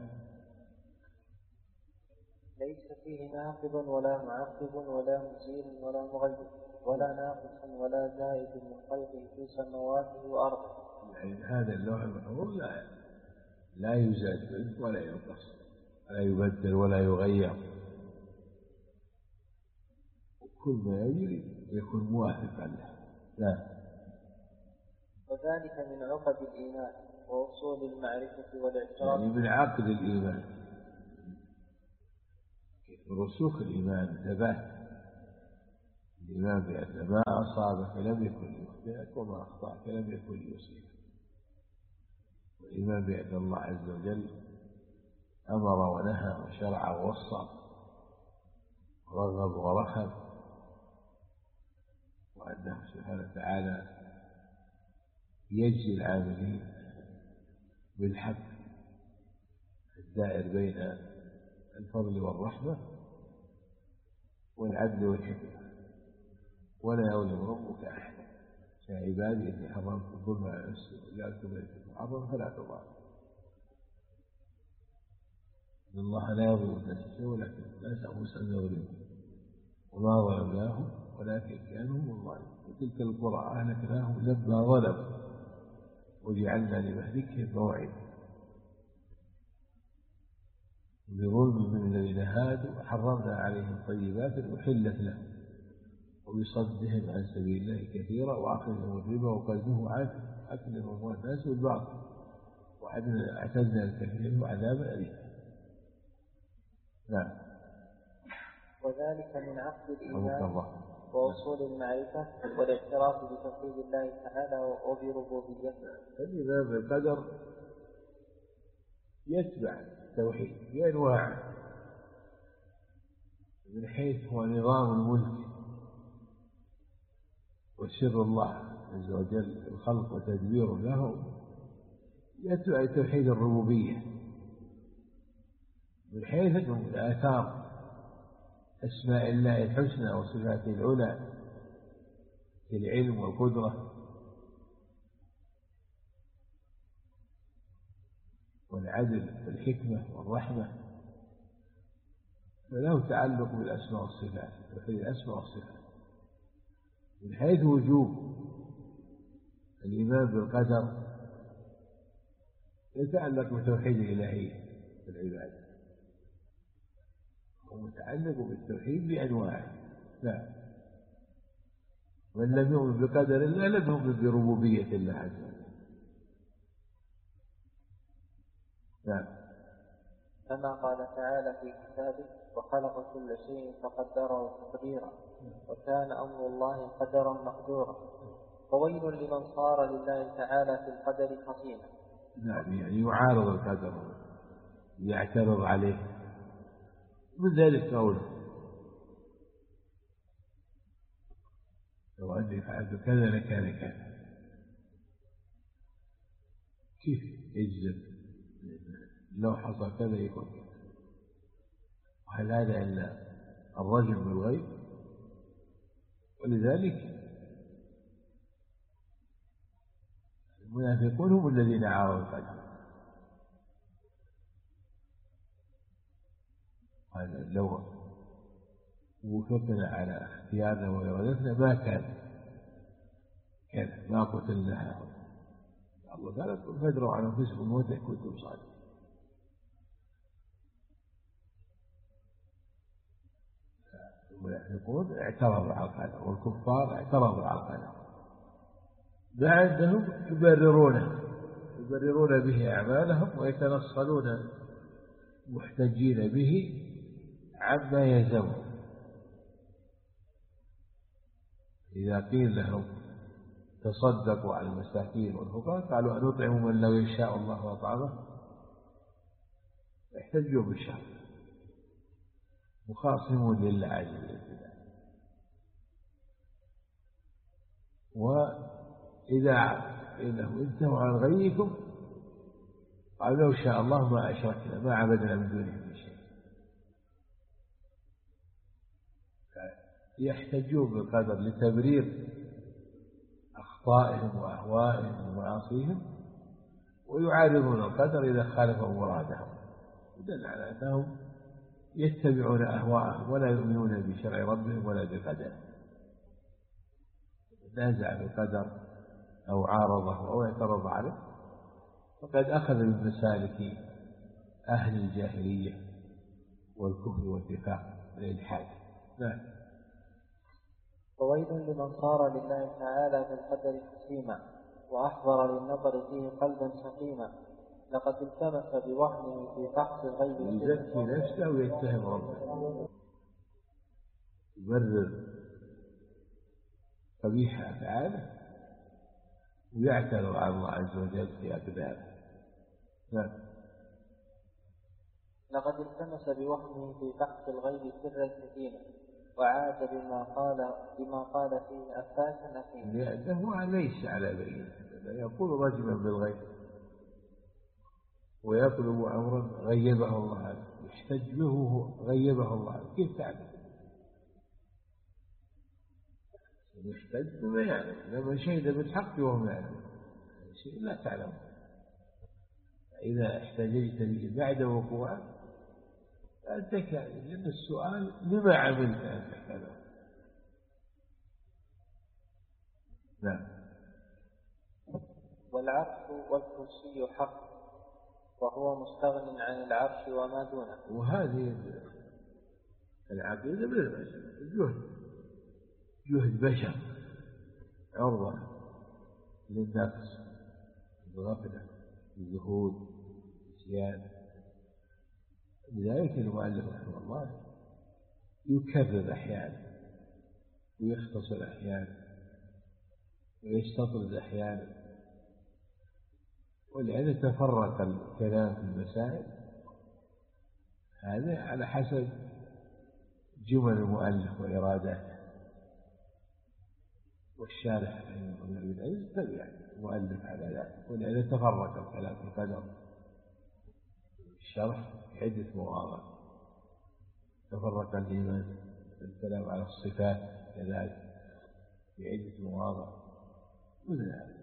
ليس فيه ناقض ولا معقب ولا مزيل ولا مغير ولا ناقص ولا زائد من خلقه في سماواته وأرضه. يعني هذا اللوح المحفوظ لا لا يزاد منه ولا ينقص ولا يبدل ولا يغير، كل ما يجري يكون موافقا له. لا. وذلك من عقد الإيمان وأصول المعرفة والاعتراف، يعني من عقد الإيمان، رسوخ الإيمان ثبات الإيمان بأن ما أصابك لم يكن يخطئك وما أخطأك لم يكن يصيبك، والإيمان بأن الله عز وجل أمر ونهى وشرع ووصى ورغب ورهب، وأنه سبحانه وتعالى يجزي العاملين بالحق الدائر بين الفضل والرحمة والعدل والحكمة، ولا يظلم ربك أحدا. يا عبادي إني حرمت الظلم على نفسي وجعلت بينكم محرما فلا تظالموا. إن الله لا يظلم الناس شيئا ولكن الناس أنفسهم يظلمون، وما ظلمناهم ولكن كانوا هم الظالمين. وتلك القرى أهلكناهم لما ظلموا وجعلنا لمهلكهم موعدا. بظلم من الذين هادوا حرمنا عليهم طيبات أحلت لهم، وبصدهم عن سبيل الله كثيرا، وأخذهم الربا وقد عنه أكلهم أموال الناس بالباطل، وأعتدنا الكافرين عذابا أليما. نعم. وذلك من عقد الإيمان وأصول المعرفة والاعتراف بتوحيد الله تعالى وبربوبيته. فالإيمان بالقدر يتبع التوحيد بأنواع، من حيث هو نظام الملك وسر الله عز وجل الخلق وتدبيره له، يتبع توحيد الربوبية من حيث أنه آثار أسماء الله الحسنى وصفاته العلى في العلم والقدرة والعدل والحكمة والرحمة، فله تعلق بالأسماء والصفات توحيد الأسماء والصفات. من حيث وجوب الإيمان بالقدر يتعلق بتوحيد الإلهية في العبادة، ومتعلق بالتوحيد بأنواعه. لا، من لم يؤمن بقدر الله لم يؤمن بربوبية الله عز وجل. نعم. كما قال تعالى في كتابه: وخلق كل شيء فقدره تقديرا وكان أمر الله قدرا مقدورا. فويل لمن صار لله تعالى في القدر خصيما. نعم، يعني يعارض القدر يعترض عليه. من ذلك قوله: لو أني فعلت كذا لكان كذا. كيف يجزم لو حصل كذا يكون كذا؟ وهل هذا إلا الرجم بالغيب؟ ولذلك المنافقون هم الذين عارضوا القدر. هذا لو وفقنا على اختيارنا وإرادتنا ما كان كذا، ما قتلنا. الله قال: فادروا عن أنفسكم موتا إن كنتم صادقين. المنافقون اعترضوا على القدر والكفار اعترضوا على القدر، بعدهم يبررونه يبررون به أعمالهم ويتنصلون محتجين به عما يلزمهم. إذا قيل لهم تصدقوا على المساكين والفقراء قالوا أنطعم من لو يشاء الله وأطعمه، يحتجوا بالشرع مخاصمون لله عز وجل. وإذا إنهم انتهوا عن غيكم قالوا لو شاء الله ما أشركنا ما عبدنا من دونه من شيء. يحتجون بالقدر لتبرير أخطائهم وأهوائهم ومعاصيهم، ويعارضون القدر إذا خالفوا مرادهم، يدل على أنهم يتبعون أهواءهم ولا يؤمنون بشرع ربهم ولا بقدر. نازع بالقدر أو عارضه أو اعترض عليه فقد أخذ من مسالك أهل الجاهلية والكفر والنفاق والإلحاد. نعم. وويل لمن صار لله تعالى بالقدر حسيما وأحضر للنظر فيه قلبا سقيما، لقد التمس بوهمه في فحص الغيب يزكي نفسه ويتهم ربه، يبرر قبيح أفعاله ويعتذر على الله عز وجل في أقداره. نعم. لقد التمس بوهمه في فحص الغيب سرا حكيما وعاد بما قال بما قال فيه أفاكا أثيما، لأنه ليس على بينة، يقول رجما بالغيب ويطلب أمرا غيبه الله عنه، يحتج به غيبه الله عنه، كيف تعلم؟ يحتج بما يعلم، لما شهد بالحق وهم يعلم شيء لا تعلم. إذا احتججت به بعد وقوعه فأنت كاذب، لأن السؤال لما عملت أنت كذا. نعم. والعرش والكرسي حق وهو مستغن عن العرش وما دونه. وهذه العقيدة بالبشر، الجهد جهد بشر عرضة للنفس، الغفلة، الزهود، النسيان. لذلك المؤلف رحمه الله يكرر أحيانا ويختصر أحيانا ويستطرد أحيانا، ولأن تفرق الكلام في المسائل هذا على حسب جمل المؤلف وإراداته، والشارح رحمه الله بالعز تبع المؤلف على ذلك. ولأن تفرق الكلام في القدر الشرح عدة مواضع، تفرق الإيمان الكلام على الصفات كذلك في عدة مواضع. وذلك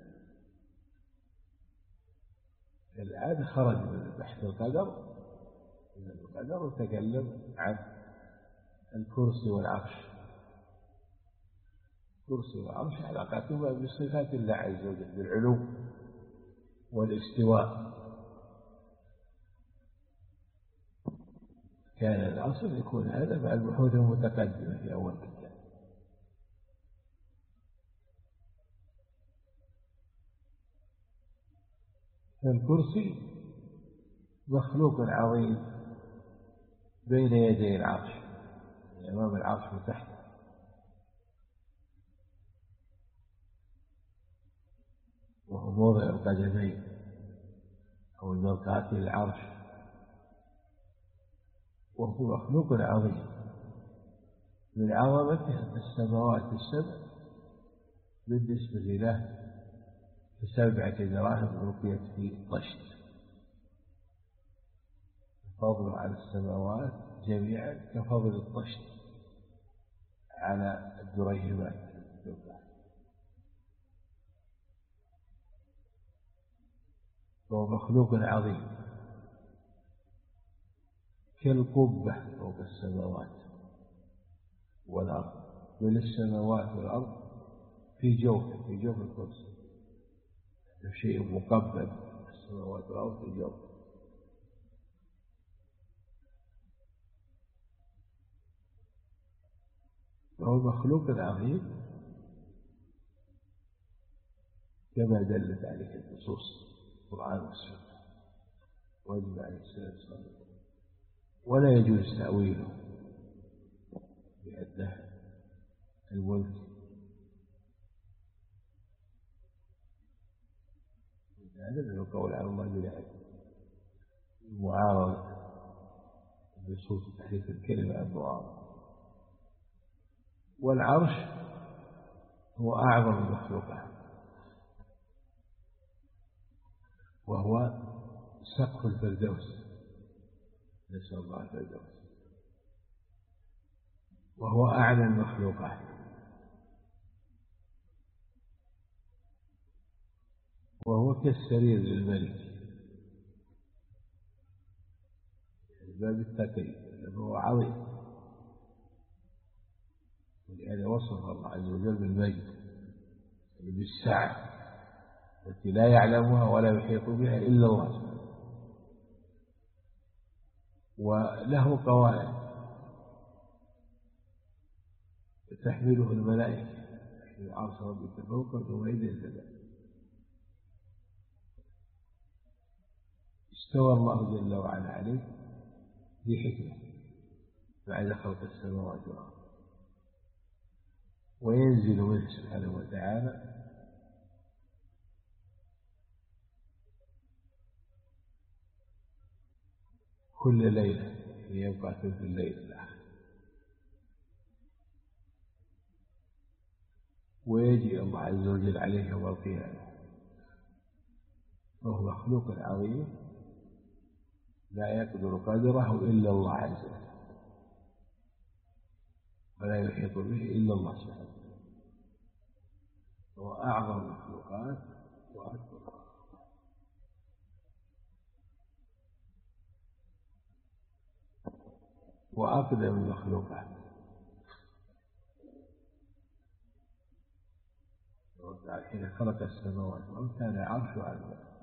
الآن خرج من بحث القدر من القدر وتكلم عن الكرسي والعرش. الكرسي والعرش علاقتهما بصفات الله عز وجل بالعلو والاستواء. كان الأصل يكون هذا مع البحوث المتقدمة في أول كتاب. الكرسي مخلوق عظيم بين يدي العرش، أمام العرش وتحته، وهو موضع القدمين أو المرقاة للعرش، وهو مخلوق عظيم من عظمته أن السماوات السبع بالنسبة له كسبعة دراهم رقيت في طشت، فضل على السماوات جميعا كفضل الطشت على الدريهمات. وهو مخلوق عظيم كالقبة فوق السماوات والأرض، بل السماوات والأرض في جوف في جوف الكرسي، شيء مقبل السماوات والأرض في جوف. فهو مخلوق عظيم كما دلت عليه النصوص القرآن والسنة وإجماع السلف، ولا يجوز تأويله بأنه الملك، هذا من القول على الله بلا علم، معارضة بصوت تحريف الكلمة عن معارضة. والعرش هو أعظم المخلوقات، وهو سقف الفردوس، نسأل الله الفردوس، وهو أعلى المخلوقات، وهو كالسرير للملك، باب التكييف، وهو عظيم، ولهذا وصف الله عز وجل بالمجد بالسعة التي لا يعلمها ولا يحيط بها إلا الله، وله قواعد تحمله الملائكة، تحمل عرش ربك فوقه يومئذ الجبال. استوى الله جل وعلا عليه بحكمة بعد خلق السماوات والأرض، وينزل منه سبحانه وتعالى كل ليلة يبقى ثلث الليل الآخر، ويجي الله عز وجل عليه يوم القيامة، وهو مخلوق عظيم لا يقدر قدره إلا الله عز وجل، ولا يحيط به إلا الله سبحانه، هو أعظم المخلوقات وأكبر وأقدم المخلوقات. حين خلق السماوات والأرض كان عرشه على الماء،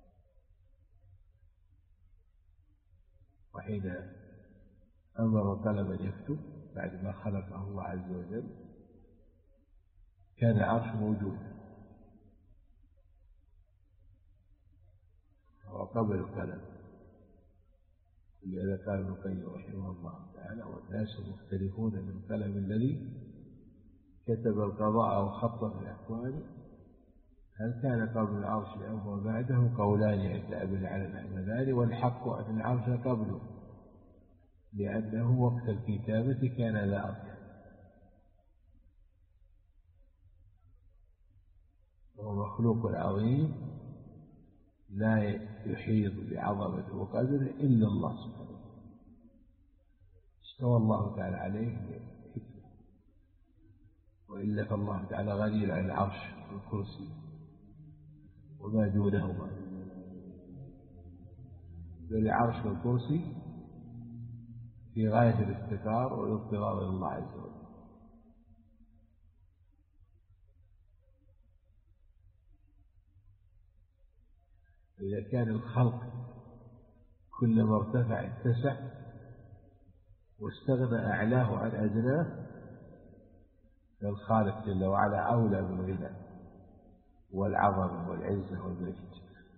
وحين أمر قلما يكتب بعد ما خلقه الله عز وجل كان العرش موجودا، وقبل القلم، لهذا قال ابن القيم رحمه الله تعالى: والناس مختلفون من القلم الذي كتب القضاء وخط في الأكوان، هل كان قبل العرش أو هو بعده؟ قولان عند أبي العلا الحمداني، والحق أن العرش قبله، لأنه وقت الكتابة كان لا أرض، وهو مخلوق عظيم لا يحيط بعظمته وقدره إلا الله سبحانه. استوى الله تعالى عليه بحكمة، وإلا فالله تعالى غني عن العرش والكرسي وما دونهما، بل العرش والكرسي في غاية الافتقار والاضطرار إلى الله عز وجل. إذا كان الخلق كلما ارتفع اتسع واستغنى أعلاه عن أدناه، فالخالق جل وعلا أولى بالغنى والعظمة والعزة والمجد.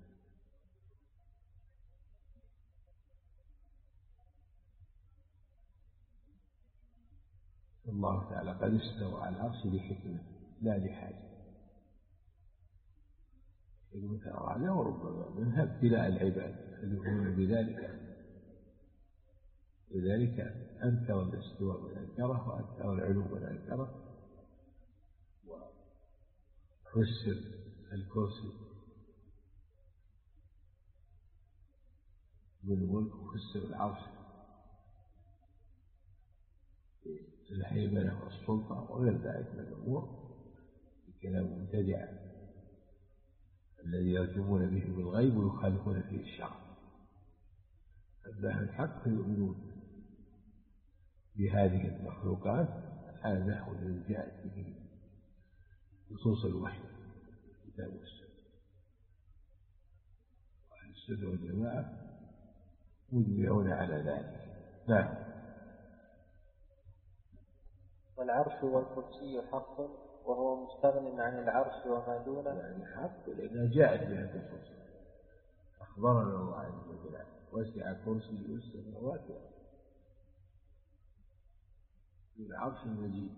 الله تعالى قد استوى على العرش لحكمة لا لحاجة، حكمة أعلى وربما منها ابتلاء العباد فيؤمنون بذلك، لذلك أنكر الاستواء من أنكره، وأنكر العلو من أنكره، وفسر الكرسي بالملك، وفسر العرش الهيمنة والسلطة وغير ذلك من الأمور بكلام مبتدع الذي يرجمون به بالغيب ويخالفون فيه الشرع. أما أهل الحق فيؤمنون بهذه المخلوقات على النحو الذي جاءت به نصوص الوحي كتاب والسنة، وأهل السنة والجماعة مجمعون على ذلك. نعم. والعرش والكرسي حق وهو مستغن عن العرش وما دونه. يعني حق لأنها جاءت بها النصوص. أخبرنا الله عز وجل وسع كرسيه السماوات والأرض بالعرش المجيد،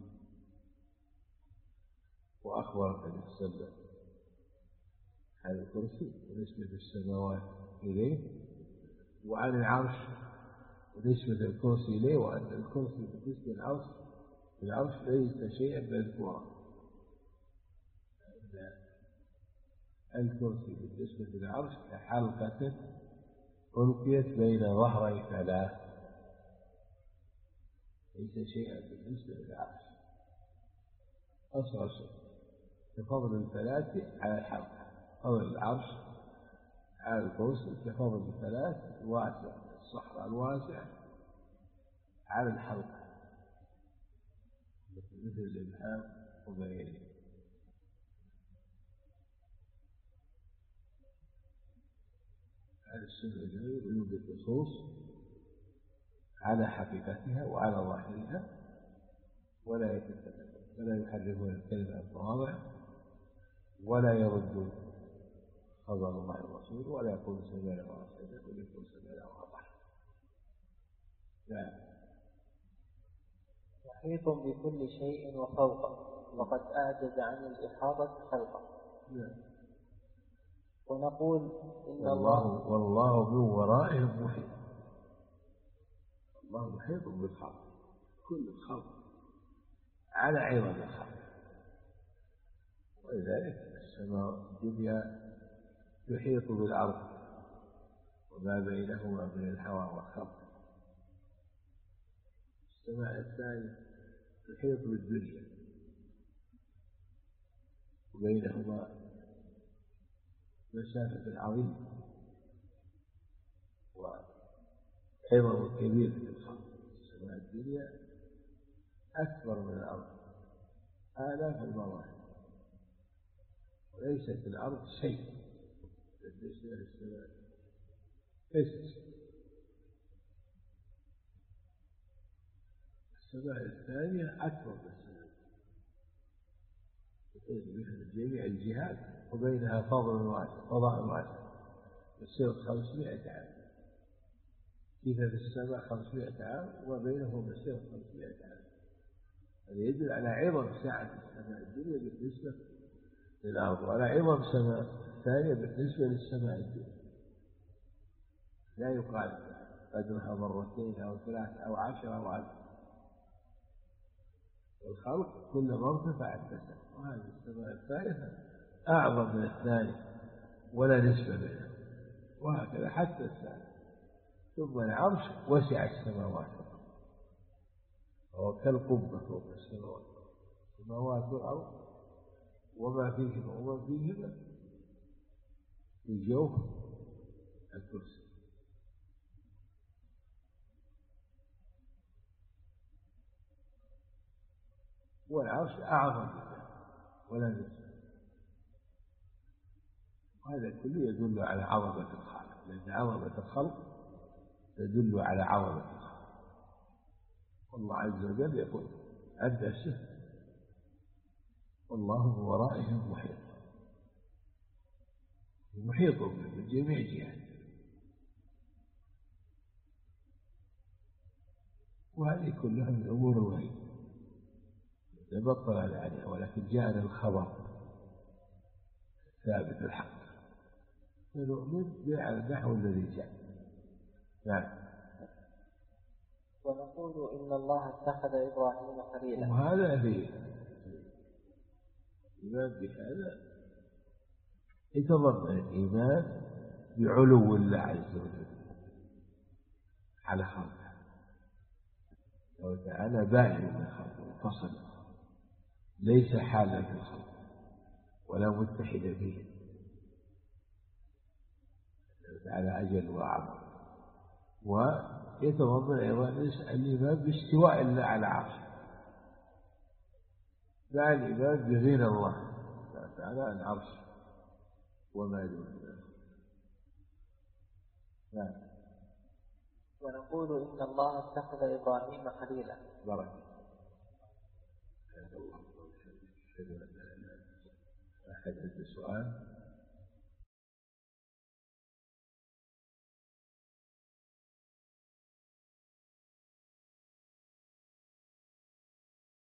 وأخبر النبي صلى الله عليه وسلم عن الكرسي ونسبة السماوات إليه، وعن العرش ونسبة الكرسي إليه، وأن الكرسي بالنسبة للعرش العرش ليس شيئا مذكورا. الكرسي بالنسبة للعرش كحلقة ألقيت بين ظهري ثلاث، ليس شيئا بالنسبة للعرش، أصغر شيء كفضل الفلاة على الحلقة. فضل العرش على الكرسي كفضل الفلاة الواسع، الصحراء الواسع على الحلقة مثل الإبهام وغيره. هذا السنة الجميل يوجد نصوص على حقيقتها وعلى ظاهرها، ولا يتكلم ولا يحرفون الكلمة عن مواضعه، ولا يردون خبر الله الرسول، ولا يقول سمعنا وأطعنا، ولا يقول سمعنا وأطعنا. نعم. محيط بكل شيء وفوقه وقد أعجز عن الإحاطة خلقه. نعم. ونقول إن الله والله من ورائهم محيط. الله محيط بالخلق، كل الخلق على عظم الخلق، ولذلك السماء الدنيا تحيط بالأرض وما بينهما من الهواء والخلق. السماء الثانية تحيط بالدنيا وبينهما مسافة عظيمة وعظم كبير في الخلق. السماء الدنيا أكبر من الأرض آلاف المرات، وليست الأرض شيء بالنسبة للسماء، ليست شيء. السماء الثانية أكبر من السماء، مثل جميع الجهات وبينها فضل واسع، فضاء واسع، يصير خمسمائة عام. كيف في السماء خمسمائة عام وبينهم مسير خمسمائة عام. هذا يدل على عظم سعة السماء الدنيا بالنسبة للأرض، وعلى عظم سماء ثانية بالنسبة للسماء الدنيا. لا يقال قدرها مرتين أو ثلاث أو عشر أو ألف. الخلق كلما ارتفع اتسع، وهذه السماء الثالثة أعظم من الثانية ولا نسبة بينها، وهكذا حتى الثالث. ثم العرش وسع السماوات وهو كالقبة فوق السماوات، السماوات والأرض وما فيهما وما فيهما في جوف الكرسي. والعرش أعظم منه ولا نسبة. وهذا كله يدل على عظمة الخالق، لأن عظمة الخلق تدل على عظمة الخالق. والله عز وجل يقول عند الشهر والله من ورائهم محيط، محيط من جميع جهات. وهذه كلها من أمور الغيب تبطل عليها، ولكن جاءنا الخبر ثابت الحق فنؤمن به على النحو الذي جاء. نعم. ونقول إن الله اتخذ إبراهيم خليلا. وهذا في الإيمان بهذا يتضمن الإيمان بعلو الله عز وجل على خلقه، وتعالى بائن من خلقه منفصل، ليس حالا في الخلق ولا متحدا فيه، على أجل وأعظم. ويتضمن أيضا الإيمان باستواء الله على عرشه، مع الإيمان بغنى الله تعالى عن العرش وما دونه. نعم. ونقول إن الله اتخذ إبراهيم خليلا. بركة. سبحانك اللهم وبحمدك أشهد أن لا إله إلا أنت. أحد عنده سؤال؟